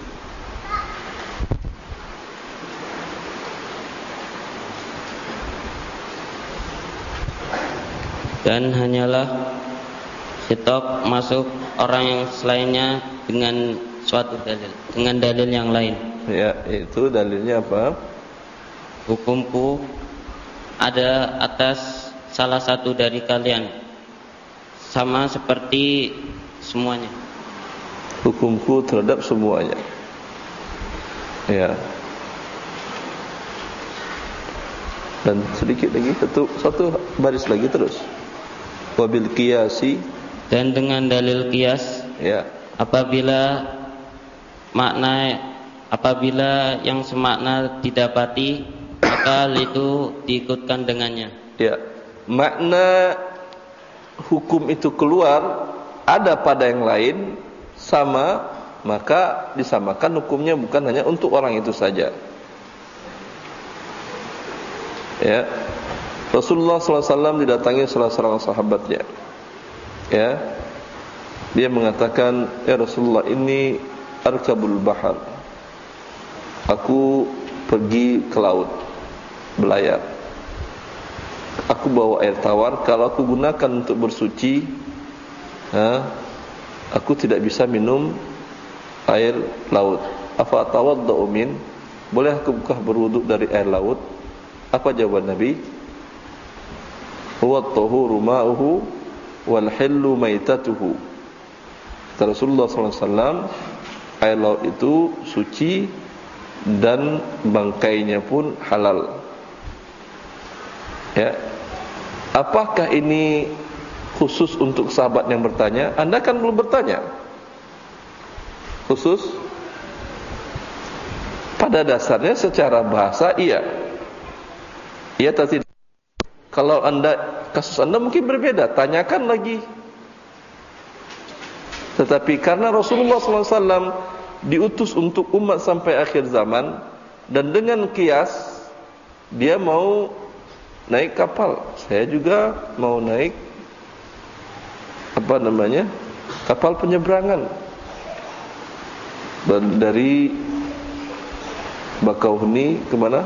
D: Dan hanyalah khitab masuk orang yang selainnya dengan suatu dalil, dengan dalil yang lain.
B: Ya, itu dalilnya apa?
D: Hukumku ada atas salah satu dari kalian, sama seperti semuanya.
B: hukumku terhadap semuanya. Ya. Dan sedikit lagi, satu satu baris lagi terus. Wabil qiyasi,
D: dan dengan dalil qiyas,
B: ya,
D: apabila makna apabila yang semakna didapati, maka hal itu diikutkan dengannya.
B: Ya. Makna hukum itu keluar ada pada yang lain sama, maka disamakan hukumnya, bukan hanya untuk orang itu saja. Ya, Rasulullah sallallahu alaihi wasallam didatangi salah seorang sahabatnya. Ya, dia mengatakan, ya Rasulullah, ini arkabul bahar, aku pergi ke laut berlayar. Aku bawa air tawar, kalau aku gunakan untuk bersuci, ha, aku tidak bisa minum air laut. Afa tawaddau min, boleh aku buka berwuduk dari air laut? Apa jawaban Nabi? Huwa at-tahuru ma'uhu wal hillu maitatuhu. Kata Rasulullah sallallahu alaihi wasallam, air laut itu suci dan bangkainya pun halal. Ya. Apakah ini khusus untuk sahabat yang bertanya? Anda kan belum bertanya. Khusus? Pada dasarnya secara bahasa iya. Iya atau tidak? Kalau anda, kasus anda mungkin berbeda, tanyakan lagi. Tetapi karena Rasulullah sallallahu alaihi wasallam diutus untuk umat sampai akhir zaman, dan dengan qiyas dia mau naik kapal, saya juga mau naik apa namanya, kapal penyeberangan dari Bakauheni ke mana?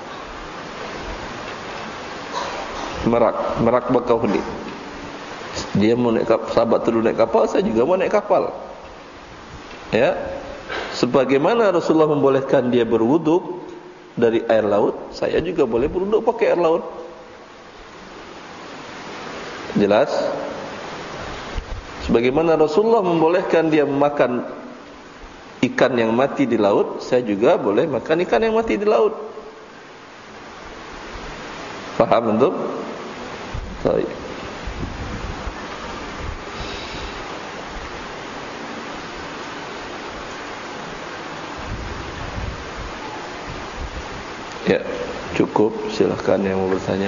B: Merak, Merak Bakauheni. Dia mau naik kapal, sahabat terus naik kapal, saya juga mau naik kapal. Ya, sebagaimana Rasulullah membolehkan dia berwuduk dari air laut, saya juga boleh berwuduk pakai air laut. Jelas? Sebagaimana Rasulullah membolehkan dia makan ikan yang mati di laut, saya juga boleh makan ikan yang mati di laut. Faham antum? Baik. Ya, cukup. Silakan yang mau bertanya.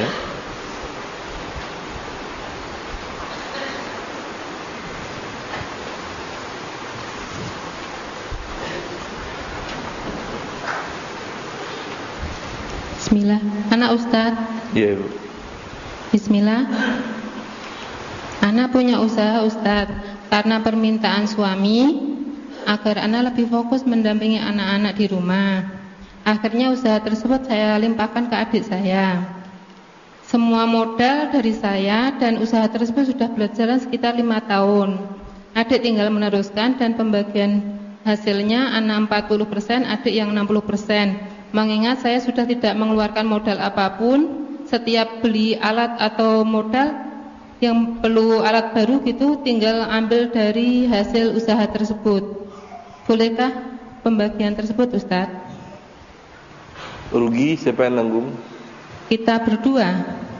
E: Bismillah. Anak Ustaz.
B: Ya, Ibu.
E: Bismillah. Anak punya usaha Ustaz, karena permintaan suami agar anak lebih fokus mendampingi anak-anak di rumah. Akhirnya usaha tersebut saya limpahkan ke adik saya. Semua modal dari saya dan usaha tersebut sudah berjalan sekitar lima tahun. Adik tinggal meneruskan dan pembagian hasilnya anak empat puluh persen, adik yang enam puluh persen. Mengingat saya sudah tidak mengeluarkan modal apapun, setiap beli alat atau modal yang perlu alat baru gitu tinggal ambil dari hasil usaha tersebut. Bolehkah pembagian tersebut Ustaz?
B: Rugi siapa yang nanggung?
E: Kita berdua.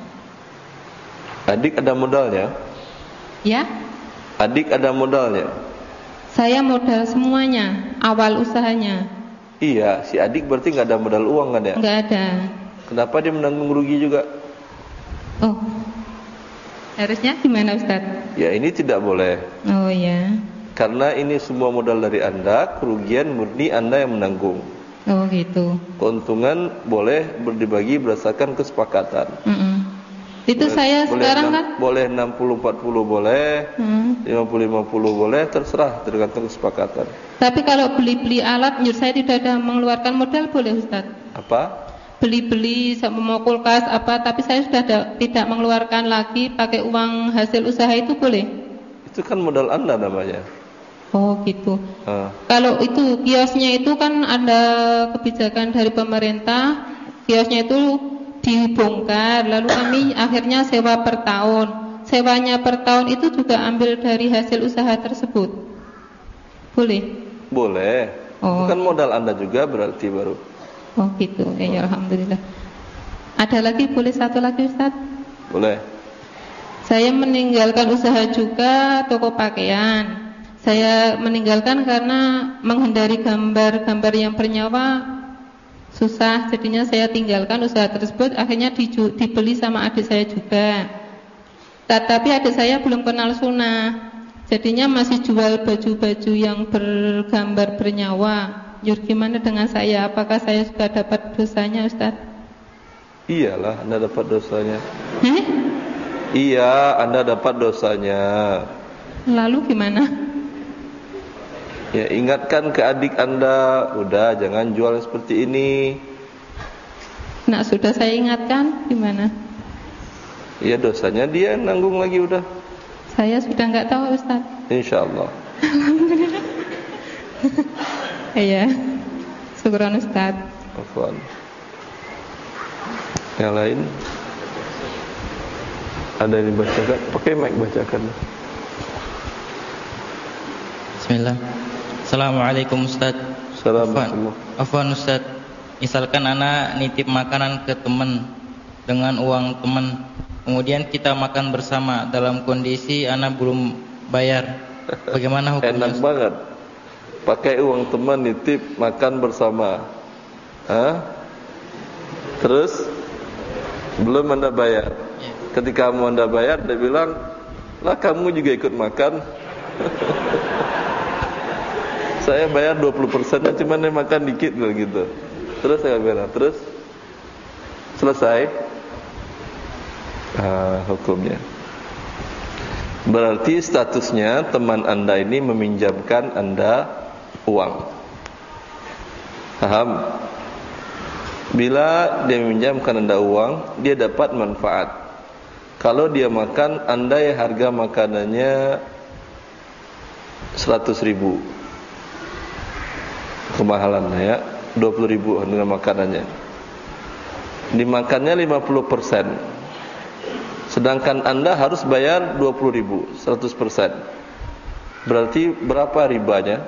B: Adik ada modalnya?
E: Ya.
B: Adik ada modalnya?
E: Saya modal semuanya, awal usahanya.
B: Iya, si adik berarti nggak ada modal uang kan ya?
E: Nggak ada.
B: Kenapa dia menanggung rugi juga?
E: Oh, harusnya gimana Ustaz?
B: Ya ini tidak boleh.
E: Oh ya.
B: Karena ini semua modal dari anda, kerugian murni anda yang menanggung.
E: Oh gitu.
B: Keuntungan boleh dibagi berdasarkan kesepakatan.
E: Mm-mm. Itu boleh, saya
B: boleh
E: sekarang
B: enam,
E: kan
B: boleh enam puluh empat puluh boleh,
E: mm.
B: lima puluh lima puluh boleh, terserah tergantung kesepakatan.
E: Tapi kalau beli-beli alat, menurut saya tidak ada mengeluarkan modal, boleh Ustaz?
B: Apa?
E: Beli-beli sama kulkas apa, tapi saya sudah ada, tidak mengeluarkan lagi pakai uang hasil usaha, itu boleh?
B: Itu kan modal anda namanya.
E: Oh gitu.
B: Ha.
E: Kalau itu kiosnya itu kan ada kebijakan dari pemerintah, kiosnya itu dibongkar, lalu kami akhirnya sewa per tahun. Sewanya per tahun itu juga ambil dari hasil usaha tersebut. Boleh?
B: Boleh.
E: Oh.
B: Bukan modal Anda juga berarti baru.
E: Oh gitu, ya alhamdulillah. Ada lagi, boleh satu lagi Ustaz?
B: Boleh.
E: Saya meninggalkan usaha juga toko pakaian. Saya meninggalkan karena menghindari gambar-gambar yang bernyawa susah. Jadinya saya tinggalkan usaha tersebut. Akhirnya diju, dibeli sama adik saya juga. Tetapi adik saya belum kenal sunnah. Jadinya masih jual baju-baju yang bergambar bernyawa. Yur, gimana dengan saya? Apakah saya juga dapat dosanya Ustaz?
B: Iyalah, Anda dapat dosanya.
E: Eh?
B: Iya, Anda dapat dosanya.
E: Lalu gimana?
B: Ya, ingatkan ke adik Anda, udah jangan jual seperti ini.
E: Nah, sudah saya ingatkan, gimana?
B: Iya, dosanya dia nanggung lagi udah.
E: Saya sudah enggak tahu Ustaz.
B: Insyaallah.
E: Alhamdulillah. Iya. Syukran Ustaz.
B: Afwan. Yang lain? Ada yang dibacakan? Pakai mic bacakan.
F: Bismillah. Assalamualaikum Ustaz.
B: Assalamualaikum.
F: Afwan Ustaz. Misalkan anak nitip makanan ke teman dengan uang teman, kemudian kita makan bersama dalam kondisi anak belum bayar. Bagaimana hukumnya?
B: Enak banget. Pakai uang teman nitip makan bersama. Hah? Terus belum Anda bayar. Ketika kamu Anda bayar, dia bilang, lah kamu juga ikut makan. Saya bayar dua puluh persen, cuma dia makan dikit gitu. Terus saya bilang, terus selesai ah, hukumnya. Berarti statusnya teman Anda ini meminjamkan Anda uang. Paham? Bila dia meminjamkan Anda uang, dia dapat manfaat. Kalau dia makan, andai harga makanannya seratus ribu, kemahalan ya, dua puluh ribu dengan makanannya, dimakannya lima puluh persen, sedangkan Anda harus bayar dua puluh ribu, seratus persen. Berarti berapa ribanya?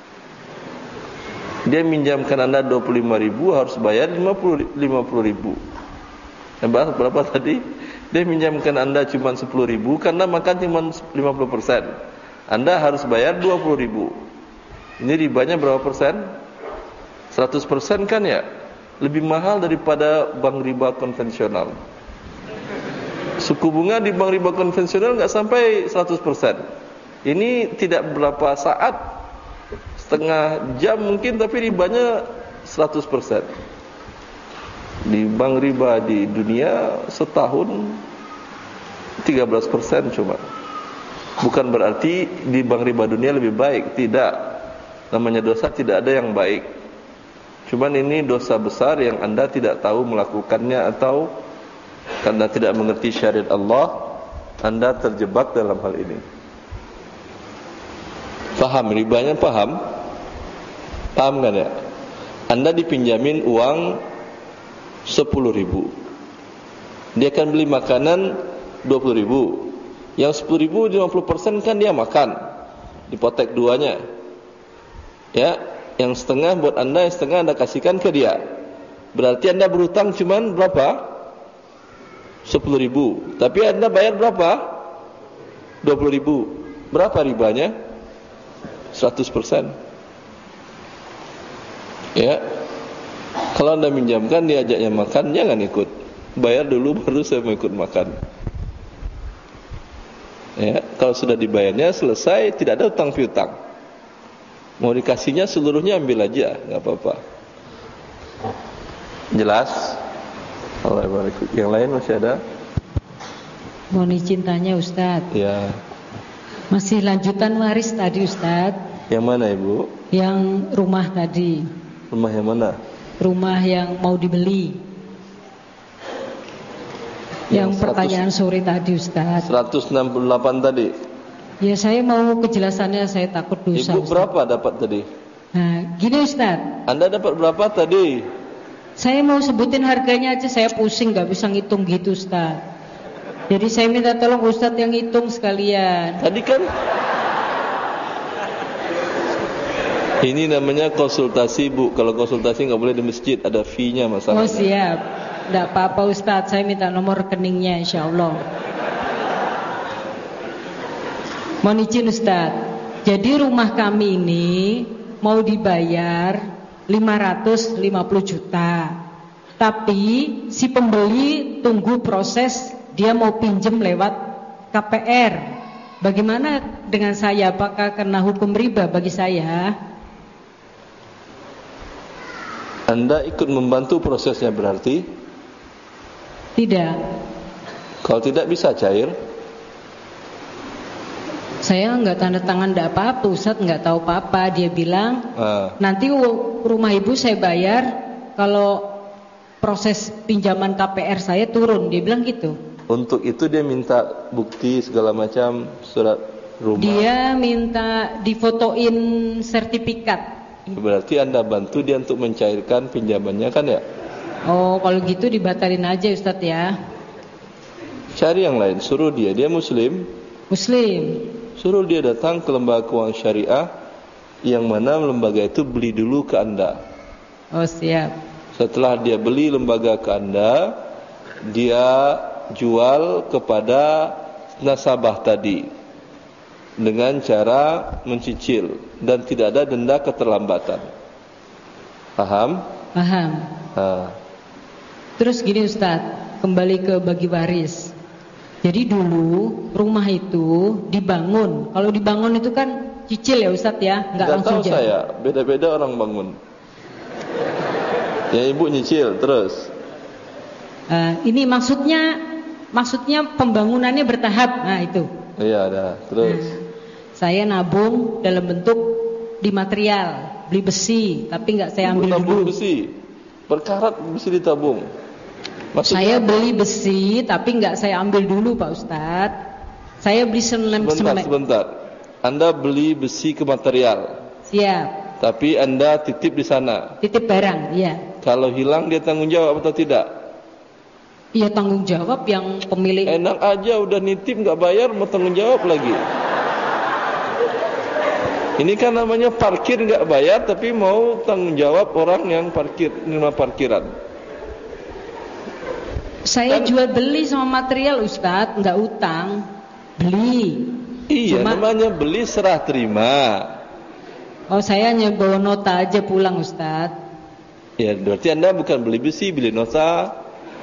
B: Dia minjamkan Anda dua puluh lima ribu, harus bayar lima puluh ribu. Yang berapa tadi? Dia minjamkan Anda cuma sepuluh ribu karena makan cuma lima puluh persen. Anda harus bayar dua puluh ribu. Ini ribanya berapa persen? seratus persen kan ya? Lebih mahal daripada bank riba konvensional. Suku bunga di bank riba konvensional enggak sampai seratus persen. Ini tidak berapa saat, setengah jam mungkin, tapi ribanya seratus persen. Di bank riba di dunia setahun tiga belas persen cuma. Bukan berarti di bank riba dunia lebih baik, tidak. Namanya dosa tidak ada yang baik. Cuman ini dosa besar yang Anda tidak tahu melakukannya, atau karena tidak mengerti syariat Allah, Anda terjebak dalam hal ini. Paham ribanya? Paham? Paham kan ya? Anda dipinjamin uang sepuluh ribu, dia akan beli makanan dua puluh ribu. Yang sepuluh ribu lima puluh persen kan dia makan, dipotek duanya. Ya, yang setengah buat Anda, yang setengah Anda kasihkan ke dia. Berarti Anda berhutang cuman berapa? sepuluh ribu. Tapi Anda bayar berapa? dua puluh ribu. Berapa ribanya? seratus persen. Ya. Kalau Anda minjamkan, diajaknya makan, jangan ikut. Bayar dulu baru saya mau ikut makan. Ya, kalau sudah dibayarnya selesai, tidak ada utang piutang. Mau dikasihnya seluruhnya ambil aja, enggak apa-apa. Jelas? Waalaikumsalam. Yang lain masih ada?
G: Mohon izin tanya Ustaz.
B: Ya.
G: Masih lanjutan waris tadi Ustaz.
B: Yang mana Ibu?
G: Yang rumah tadi.
B: Rumah yang mana?
G: Rumah yang mau dibeli. Yang, yang pertanyaan sore tadi Ustaz.
B: seratus enam puluh delapan tadi.
G: Ya, saya mau kejelasannya, saya takut dosa.
B: Ibu
G: Ustaz.
B: Berapa dapat tadi?
G: Nah, gini Ustaz.
B: Anda dapat berapa tadi?
G: Saya mau sebutin harganya aja, saya pusing gak bisa ngitung gitu Ustaz. Jadi saya minta tolong Ustaz yang ngitung sekalian.
B: Tadi kan Ini namanya konsultasi, Bu. Kalau konsultasi nggak boleh di masjid, ada fee-nya masalahnya.
G: Oh siap, tidak apa-apa Ustadz. Saya minta nomor rekeningnya, insya Allah. Mohon izin Ustadz. Jadi rumah kami ini mau dibayar lima ratus lima puluh juta. Tapi si pembeli tunggu proses, dia mau pinjem lewat K P R. Bagaimana dengan saya? Apakah kena hukum riba bagi saya?
B: Anda ikut membantu prosesnya berarti?
G: Tidak.
B: Kalau tidak bisa cair?
G: Saya nggak tanda tangan, nggak apa-apa, Ustadz nggak tahu apa-apa. Dia bilang ah. nanti rumah ibu saya bayar kalau proses pinjaman K P R saya turun. Dia bilang gitu.
B: Untuk itu dia minta bukti segala macam, surat rumah.
G: Dia minta difotoin sertifikat.
B: Berarti Anda bantu dia untuk mencairkan pinjamannya kan ya?
G: Oh, kalau gitu dibatalin aja Ustadz ya.
B: Cari yang lain, suruh dia, dia muslim.
G: Muslim.
B: Suruh dia datang ke lembaga keuangan syariah, yang mana lembaga itu beli dulu ke Anda.
G: Oh siap.
B: Setelah dia beli lembaga ke Anda, dia jual kepada nasabah tadi dengan cara mencicil dan tidak ada denda keterlambatan. Paham?
G: Paham.
B: Ha.
G: Terus gini Ustadz, kembali ke bagi waris. Jadi dulu rumah itu dibangun. Kalau dibangun itu kan cicil ya Ustadz ya, nggak langsung
B: tahu
G: jadi.
B: Saya, beda-beda orang bangun. Ya ibu nyicil terus.
G: Uh, ini maksudnya, maksudnya pembangunannya bertahap. Nah itu.
B: Iya ada. Terus.
G: Nah, saya nabung dalam bentuk di material, beli besi, tapi nggak saya ambil dulu.
B: Besi, berkarat besi ditabung. Maksudnya
G: saya beli besi tapi nggak saya ambil dulu Pak Ustadz. Saya beli semen.
B: Sebentar, sebentar. Anda beli besi ke material.
G: Siap.
B: Tapi Anda titip di sana.
G: Titip barang, iya.
B: Kalau hilang dia tanggung jawab atau tidak?
G: Iya tanggung jawab yang pemilik.
B: Enak aja udah nitip nggak bayar mau tanggung jawab lagi. Ini kan namanya parkir nggak bayar tapi mau tanggung jawab orang yang parkir nerima parkiran.
G: Saya
B: kan,
G: jual beli sama material Ustadz, nggak utang, beli.
B: Iya,
G: cuma,
B: namanya beli serah terima.
G: Oh, saya hanya bawa nota aja pulang Ustadz.
B: Ya, berarti Anda bukan beli besi, beli nota.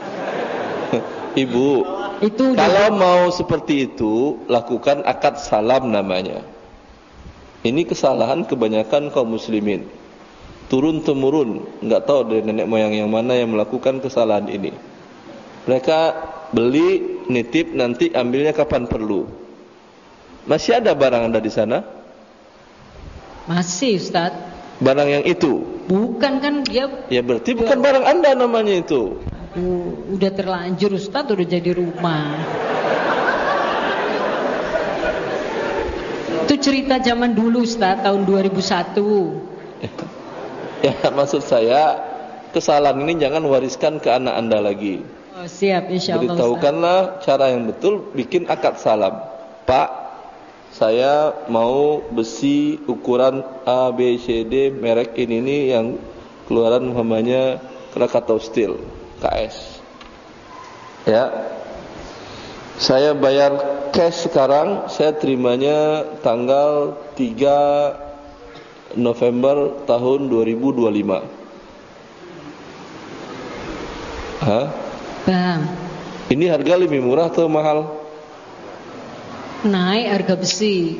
B: Ibu, itu kalau dia... mau seperti itu, lakukan akad salam namanya. Ini kesalahan kebanyakan kaum muslimin. Turun temurun, nggak tahu dari nenek moyang yang mana yang melakukan kesalahan ini. Mereka beli, nitip, nanti ambilnya kapan perlu. Masih ada barang Anda di sana?
G: Masih Ustaz.
B: Barang yang itu?
G: Bukan kan dia.
B: Ya berarti bukan barang Anda namanya itu.
G: Aduh, udah terlanjur Ustaz, udah jadi rumah. Itu cerita zaman dulu Ustaz, tahun dua ribu satu.
B: Ya maksud saya, kesalahan ini jangan wariskan ke anak Anda lagi.
G: Oh, siap, insya Allah.
B: Beritahukanlah cara yang betul, bikin akad salam. Pak, saya mau besi ukuran A, B, C, D, merek ini nih yang keluaran namanya Krakatau Steel, K S. Ya, saya bayar cash sekarang, saya terimanya tanggal tiga November tahun dua ribu dua puluh lima. Hah?
G: Bang,
B: ini harga lebih murah atau mahal?
G: Naik harga besi.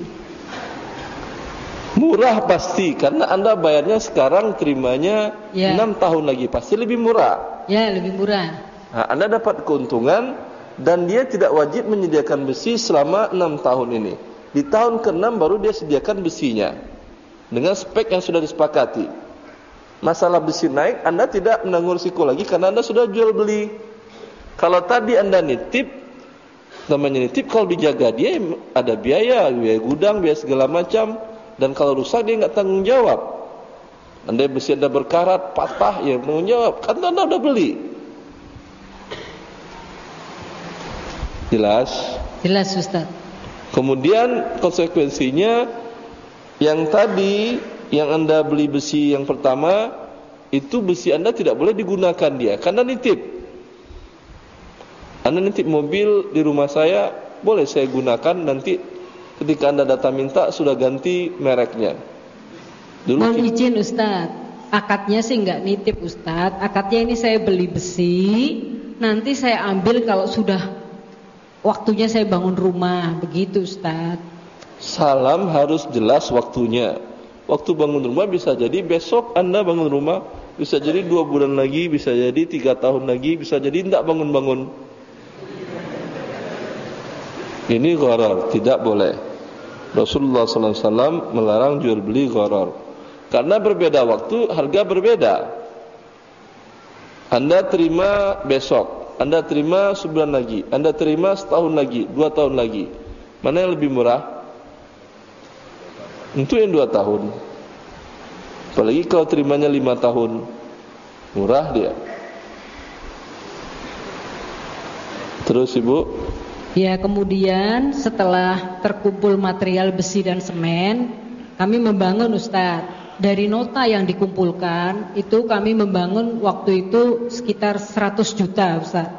B: Murah pasti, karena Anda bayarnya sekarang, terimanya
G: ya.
B: enam tahun lagi, pasti lebih murah.
G: Ya, lebih murah.
B: Nah, Anda dapat keuntungan dan dia tidak wajib menyediakan besi selama enam tahun ini. Di tahun keenam baru dia sediakan besinya dengan spek yang sudah disepakati. Masalah besi naik, Anda tidak menanggung risiko lagi karena Anda sudah jual beli. Kalau tadi Anda nitip, namanya nitip, kalau dijaga dia ada biaya, biaya gudang, biaya segala macam, dan kalau rusak dia nggak tanggung jawab. Anda besi Anda berkarat, patah, ya tanggung jawab, kan Anda udah beli. Jelas?
G: Jelas Ustaz.
B: Kemudian konsekuensinya yang tadi yang Anda beli besi yang pertama, itu besi Anda tidak boleh digunakan dia, karena nitip. Anda nitip mobil di rumah saya, boleh saya gunakan, nanti ketika Anda datang minta sudah ganti mereknya. Dulu
G: Mohon izin Ustadz, akadnya sih nggak nitip Ustadz, akadnya ini saya beli besi, nanti saya ambil kalau sudah waktunya saya bangun rumah, begitu Ustadz.
B: Salam harus jelas waktunya. Waktu bangun rumah bisa jadi besok Anda bangun rumah, bisa jadi dua bulan lagi, bisa jadi tiga tahun lagi, bisa jadi tidak bangun-bangun. Ini gharar, tidak boleh. Rasulullah sallallahu alaihi wasallam melarang jual beli gharar. Karena berbeda waktu, harga berbeda. Anda terima besok, Anda terima sebulan lagi, Anda terima setahun lagi, dua tahun lagi. Mana yang lebih murah? Untuk yang dua tahun. Apalagi kalau terimanya lima tahun, murah dia. Terus Ibu?
G: Ya, kemudian setelah terkumpul material besi dan semen, kami membangun Ustadz. Dari nota yang dikumpulkan, itu kami membangun waktu itu sekitar seratus juta Ustadz.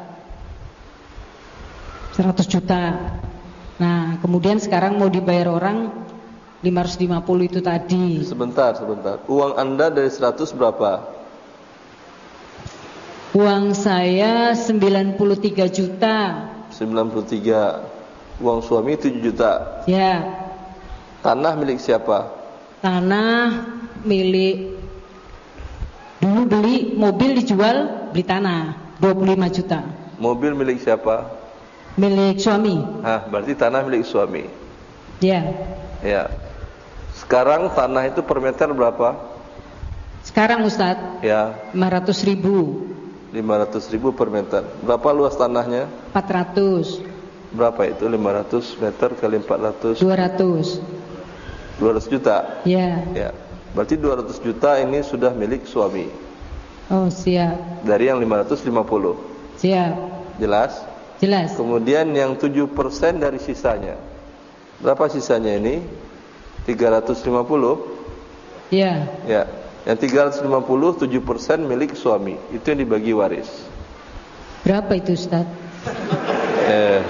G: seratus juta. Nah, kemudian sekarang mau dibayar orang lima ratus lima puluh itu tadi.
B: Sebentar, sebentar. Uang Anda dari seratus berapa?
G: Uang saya sembilan puluh tiga juta.
B: sembilan puluh tiga. Uang suami tujuh juta.
G: Ya.
B: Tanah milik siapa?
G: Tanah milik, dulu beli mobil dijual, beli tanah dua puluh lima juta.
B: Mobil milik siapa?
G: Milik suami.
B: Hah, berarti tanah milik suami.
G: Ya.
B: Ya. Sekarang tanah itu per meter berapa?
G: Sekarang Ustadz,
B: ya,
G: lima ratus ribu.
B: lima ratus ribu per meter. Berapa luas tanahnya?
G: empat ratus.
B: Berapa itu? lima ratus meter kali empat ratus?
G: dua ratus.
B: dua ratus juta?
G: Ya.
B: Ya. Berarti dua ratus juta ini sudah milik suami.
G: Oh, siap.
B: Dari yang lima ratus lima puluh.
G: Siap.
B: Jelas?
G: Jelas.
B: Kemudian yang tujuh persen dari sisanya. Berapa sisanya ini? tiga ratus lima puluh?
G: Ya.
B: Ya. Yang tiga ratus lima puluh, tujuh persen milik suami. Itu yang dibagi waris.
G: Berapa itu Ustaz?
B: Eh,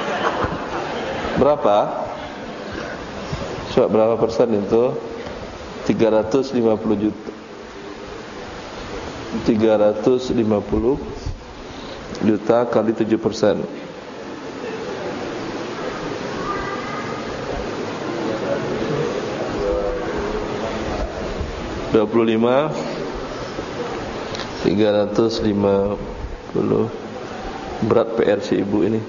B: berapa? Coba berapa persen itu? tiga ratus lima puluh juta. tiga ratus lima puluh juta kali tujuh persen. dua puluh lima, tiga ratus lima puluh. Berat P R si ibu ini.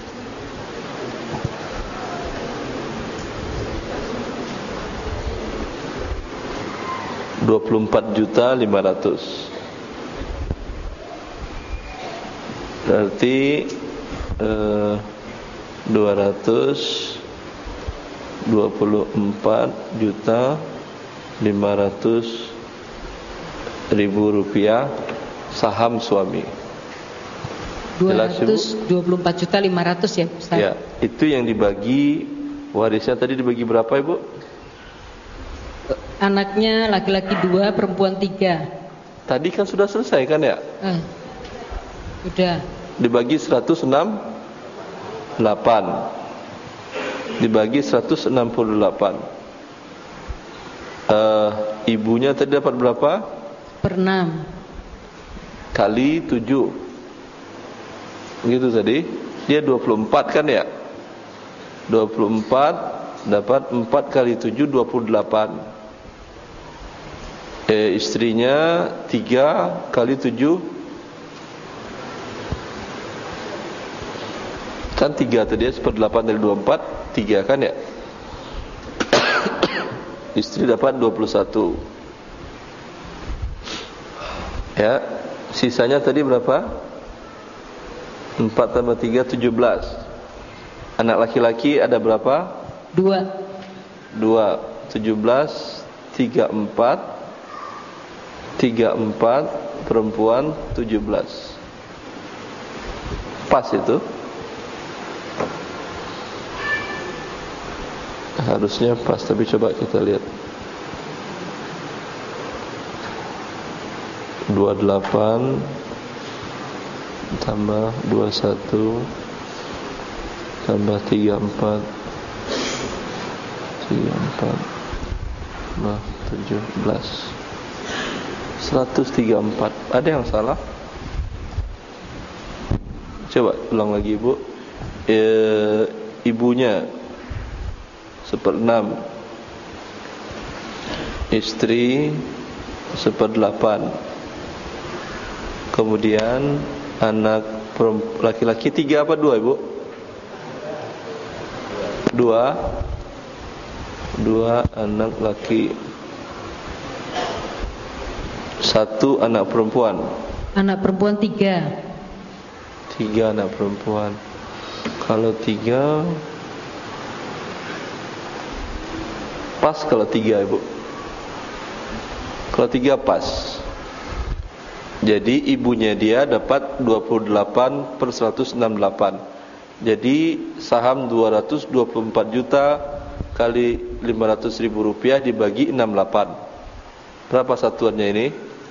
B: dua puluh empat juta lima ratus. Berarti eh, dua ratus dua puluh empat juta lima ratus ribu rupiah saham suami.
G: dua ratus dua puluh empat juta lima ratus ya Ustaz?
B: Ya, itu yang dibagi warisnya tadi dibagi berapa Ibu?
G: Anaknya laki-laki dua, perempuan tiga.
B: Tadi kan sudah selesai kan ya?
G: Eh, udah.
B: Dibagi seratus enam puluh delapan. Dibagi seratus enam puluh delapan. Uh, ibunya tadi dapat berapa?
G: Per enam.
B: Kali tujuh. Gitu tadi. Dia dua puluh empat kan ya? dua puluh empat dapat empat kali tujuh, dua puluh delapan. Eh, istrinya tiga kali tujuh. Kan tiga tadi ya, seperdelapan dari dua puluh empat, tiga kan ya? Istri dapat dua puluh satu. Ya, sisanya tadi berapa? empat tambah tiga, tujuh belas. Anak laki-laki ada berapa?
G: Dua.
B: Dua. tujuh belas, tiga puluh empat. tiga puluh empat, perempuan tujuh belas. Pas itu? Harusnya pas, tapi coba kita lihat. dua puluh delapan tambah dua puluh satu tambah tiga puluh empat tiga puluh empat tambah tujuh belas seratus tiga puluh empat. Ada yang salah? Coba ulang lagi ibu. E, ibunya seperenam, istri seperdelapan, kemudian anak laki-laki tiga apa dua ibu? Dua, dua anak laki, satu anak perempuan.
G: Anak perempuan tiga.
B: Tiga anak perempuan. Kalau tiga, pas kalau tiga ibu. Kalau tiga pas. Jadi ibunya dia dapat dua puluh delapan per seratus enam puluh delapan. Jadi saham dua ratus dua puluh empat juta kali lima ratus ribu rupiah dibagi enam puluh delapan. Berapa satuannya ini?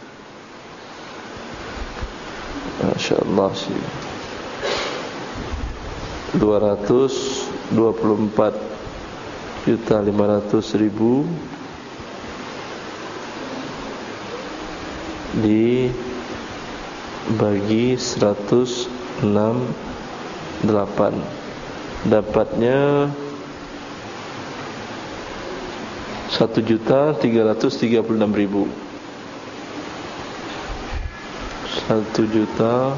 B: Masya Allah sih, dua ratus dua puluh empat juta lima ratus ribu dibagi seratus enam puluh delapan, dapatnya satu juta tiga ratus tiga puluh enam ribu. Satu juta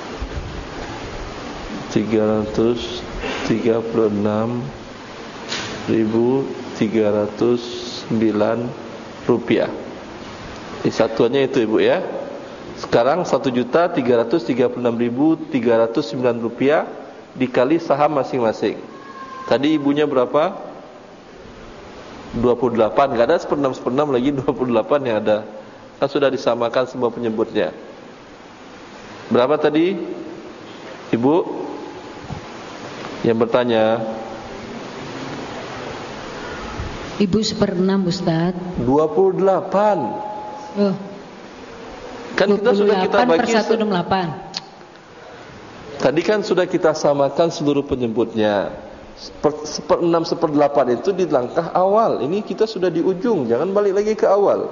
B: tiga ratus tiga puluh enam ribu tiga ratus sembilan rupiah. Di satuannya itu ibu ya. Sekarang satu juta tiga ratus tiga puluh enam ribu tiga ratus sembilan rupiah dikali saham masing-masing. Tadi ibunya berapa? dua puluh delapan. Gak ada seperenam seperenam lagi, dua puluh delapan yang ada. Kan sudah disamakan semua penyebutnya. Berapa tadi? Ibu yang bertanya.
G: Ibu seperenam Ustaz.
B: dua puluh delapan.
G: Oh.
B: Kan kita sudah kita bagi
G: per seratus enam puluh delapan.
B: Tadi kan sudah kita samakan seluruh penyebutnya. Seperenam seperdelapan itu di langkah awal. Ini kita sudah di ujung, jangan balik lagi ke awal.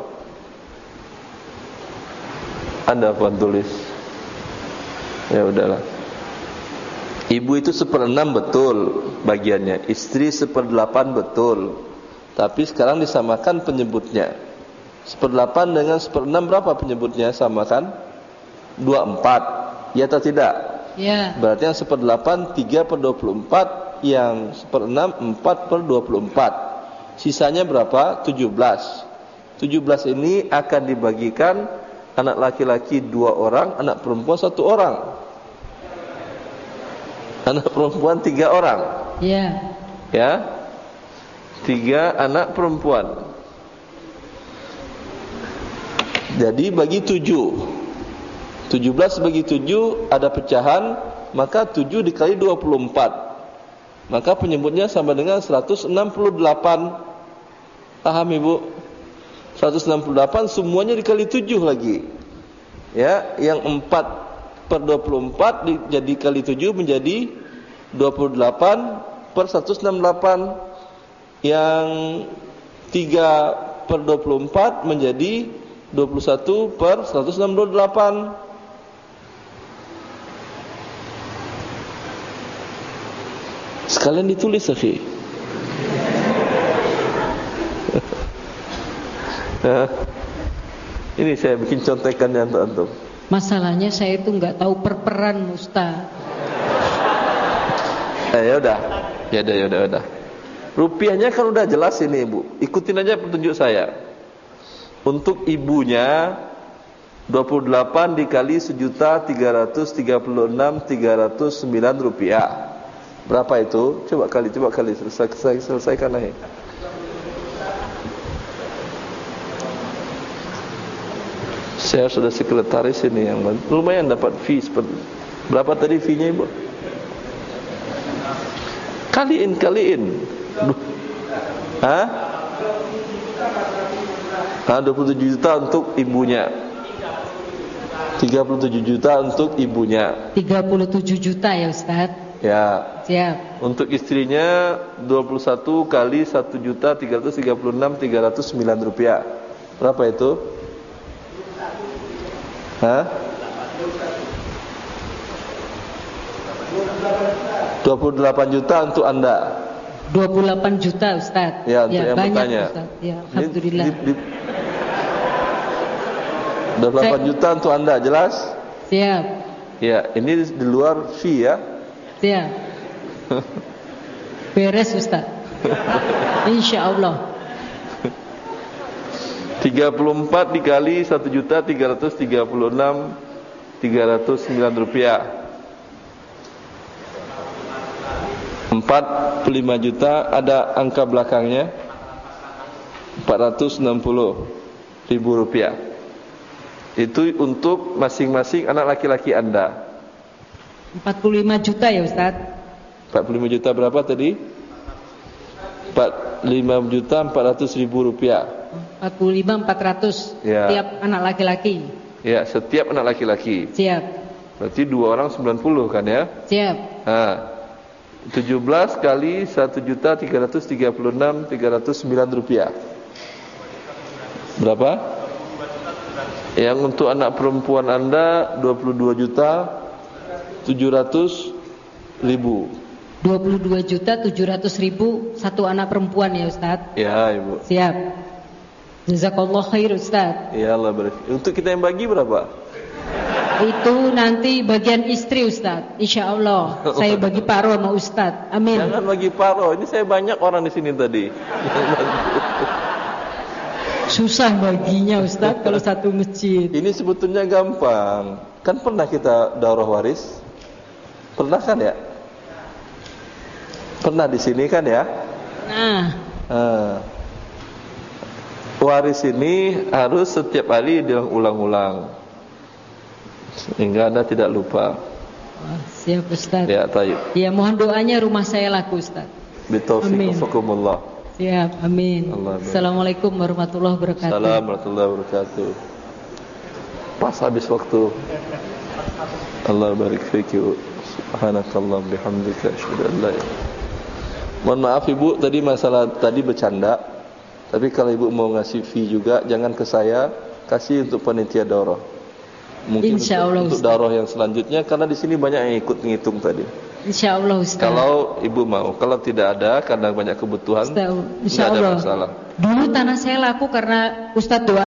B: Anda apa tulis? Ya udahlah. Ibu itu seperenam betul bagiannya, istri seperdelapan betul. Tapi sekarang disamakan penyebutnya. Seperdelapan dengan seperenam berapa penyebutnya? Samakan dua puluh empat. Ya atau tidak?
G: Ya.
B: Berarti yang seperdelapan tiga per dua puluh empat, yang seperenam empat per dua puluh empat. Sisanya berapa? tujuh belas. tujuh belas ini akan dibagikan anak laki-laki dua orang, anak perempuan satu orang. Anak perempuan tiga orang.
G: Ya.
B: Ya. Tiga anak perempuan. Jadi bagi tujuh. tujuh belas bagi tujuh ada pecahan, maka tujuh dikali dua puluh empat. Maka penyebutnya sama dengan seratus enam puluh delapan. Paham ibu? seratus enam puluh delapan semuanya dikali tujuh lagi. Ya, yang empat per dua puluh empat jadi kali tujuh menjadi dua puluh delapan per seratus enam puluh delapan. Yang tiga per dua puluh empat menjadi dua puluh satu per seratus enam puluh delapan. Sekalian ditulis akhi. Ini saya bikin contekannya untuk antum.
G: Masalahnya saya itu nggak tahu perperan Ustaz.
B: Eh, ya udah, ya udah, ya udah, udah. Rupiahnya kan udah jelas ini ibu. Ikutin aja petunjuk saya. Untuk ibunya dua puluh delapan dikali sejuta tiga ratus tiga puluh enam tiga ratus sembilan rupiah. Berapa itu? Coba kali, coba kali selesai, selesai selesaikan aja. Saya sudah sekretaris ini yang lumayan dapat fee seperti. Berapa tadi fee-nya ibu? Kaliin, kaliin. Hah? Ah, dua puluh tujuh juta untuk ibunya. tiga puluh tujuh juta untuk ibunya.
G: tiga puluh tujuh juta ya Ustaz.
B: Ya.
G: Siap.
B: Untuk istrinya dua puluh satu kali satu juta tiga ratus tiga puluh enam ribu tiga ratus sembilan rupiah. Berapa itu? Hah? dua puluh delapan juta untuk Anda.
G: dua puluh delapan juta Ustaz.
B: Ya, untuk
G: ya,
B: yang
G: banyak
B: bertanya.
G: Ustaz. Ya, alhamdulillah.
B: Di, di, di, dua puluh delapan juta untuk Anda, jelas?
G: Siap.
B: Ya, ini di luar fee ya.
G: Siap. Beres Ustaz. Insyaallah.
B: tiga puluh empat dikali satu juta tiga ratus tiga puluh enam ribu tiga ratus sembilan rupiah. empat puluh lima juta, ada angka belakangnya, empat ratus enam puluh ribu rupiah. Itu untuk masing-masing anak laki-laki Anda.
G: empat puluh lima juta ya Ustaz.
B: empat puluh lima juta berapa tadi? empat puluh lima juta empat ratus ribu rupiah.
G: empat puluh lima empat ratus
B: ya.
G: Setiap anak laki-laki.
B: Ya, setiap anak laki-laki.
G: Siap.
B: Berarti dua orang sembilan puluh kan ya?
G: Siap.
B: Nah, tujuh belas kali satu juta tiga ratus tiga puluh enam ribu tiga ratus sembilan rupiah. Berapa? Yang untuk anak perempuan Anda dua puluh dua juta tujuh ratus ribu.
G: dua puluh dua juta tujuh ratus ribu satu anak perempuan ya Ustaz.
B: Ya Ibu.
G: Siap. Jazakallah khair Ustaz.
B: Ya Allah barik. Untuk kita yang bagi berapa?
G: Itu nanti bagian istri Ustaz. Insya Allah saya bagi paro sama Ustaz. Amin.
B: Jangan bagi paro. Ini saya banyak orang di sini tadi.
G: Susah baginya Ustaz kalau satu masjid.
B: Ini sebetulnya gampang. Kan pernah kita daurah waris? Pernah kan ya? Pernah di sini kan ya?
G: Nah.
B: Nah. Waris ini harus setiap hari diulang-ulang sehingga Anda tidak lupa.
G: Wah, siap Ustaz.
B: Ya, tayyib.
G: Ya, mohon doanya rumah saya laku Ustaz.
B: Bitaufiq wafakumullah.
G: Siap, amin.
B: Allah,
G: Assalamualaikum warahmatullahi wabarakatuh.
B: Assalamualaikum warahmatullahi wabarakatuh. Pas habis waktu. Allah barik fiki. Subhanakallah bihamdika asyhadu an la ilaha illa anta. Mohon maaf Ibu, tadi masalah tadi bercanda. Tapi kalau Ibu mau ngasih fee juga, jangan ke saya, kasih untuk panitia daurah. Mungkin
G: Insya Allah,
B: untuk, untuk daurah yang selanjutnya, karena di sini banyak yang ikut ngitung tadi.
G: Insya Allah Ustaz.
B: Kalau Ibu mau, kalau tidak ada karena banyak kebutuhan,
G: Insya Allah.
B: tidak ada masalah.
G: Dulu tanah saya laku karena Ustaz doa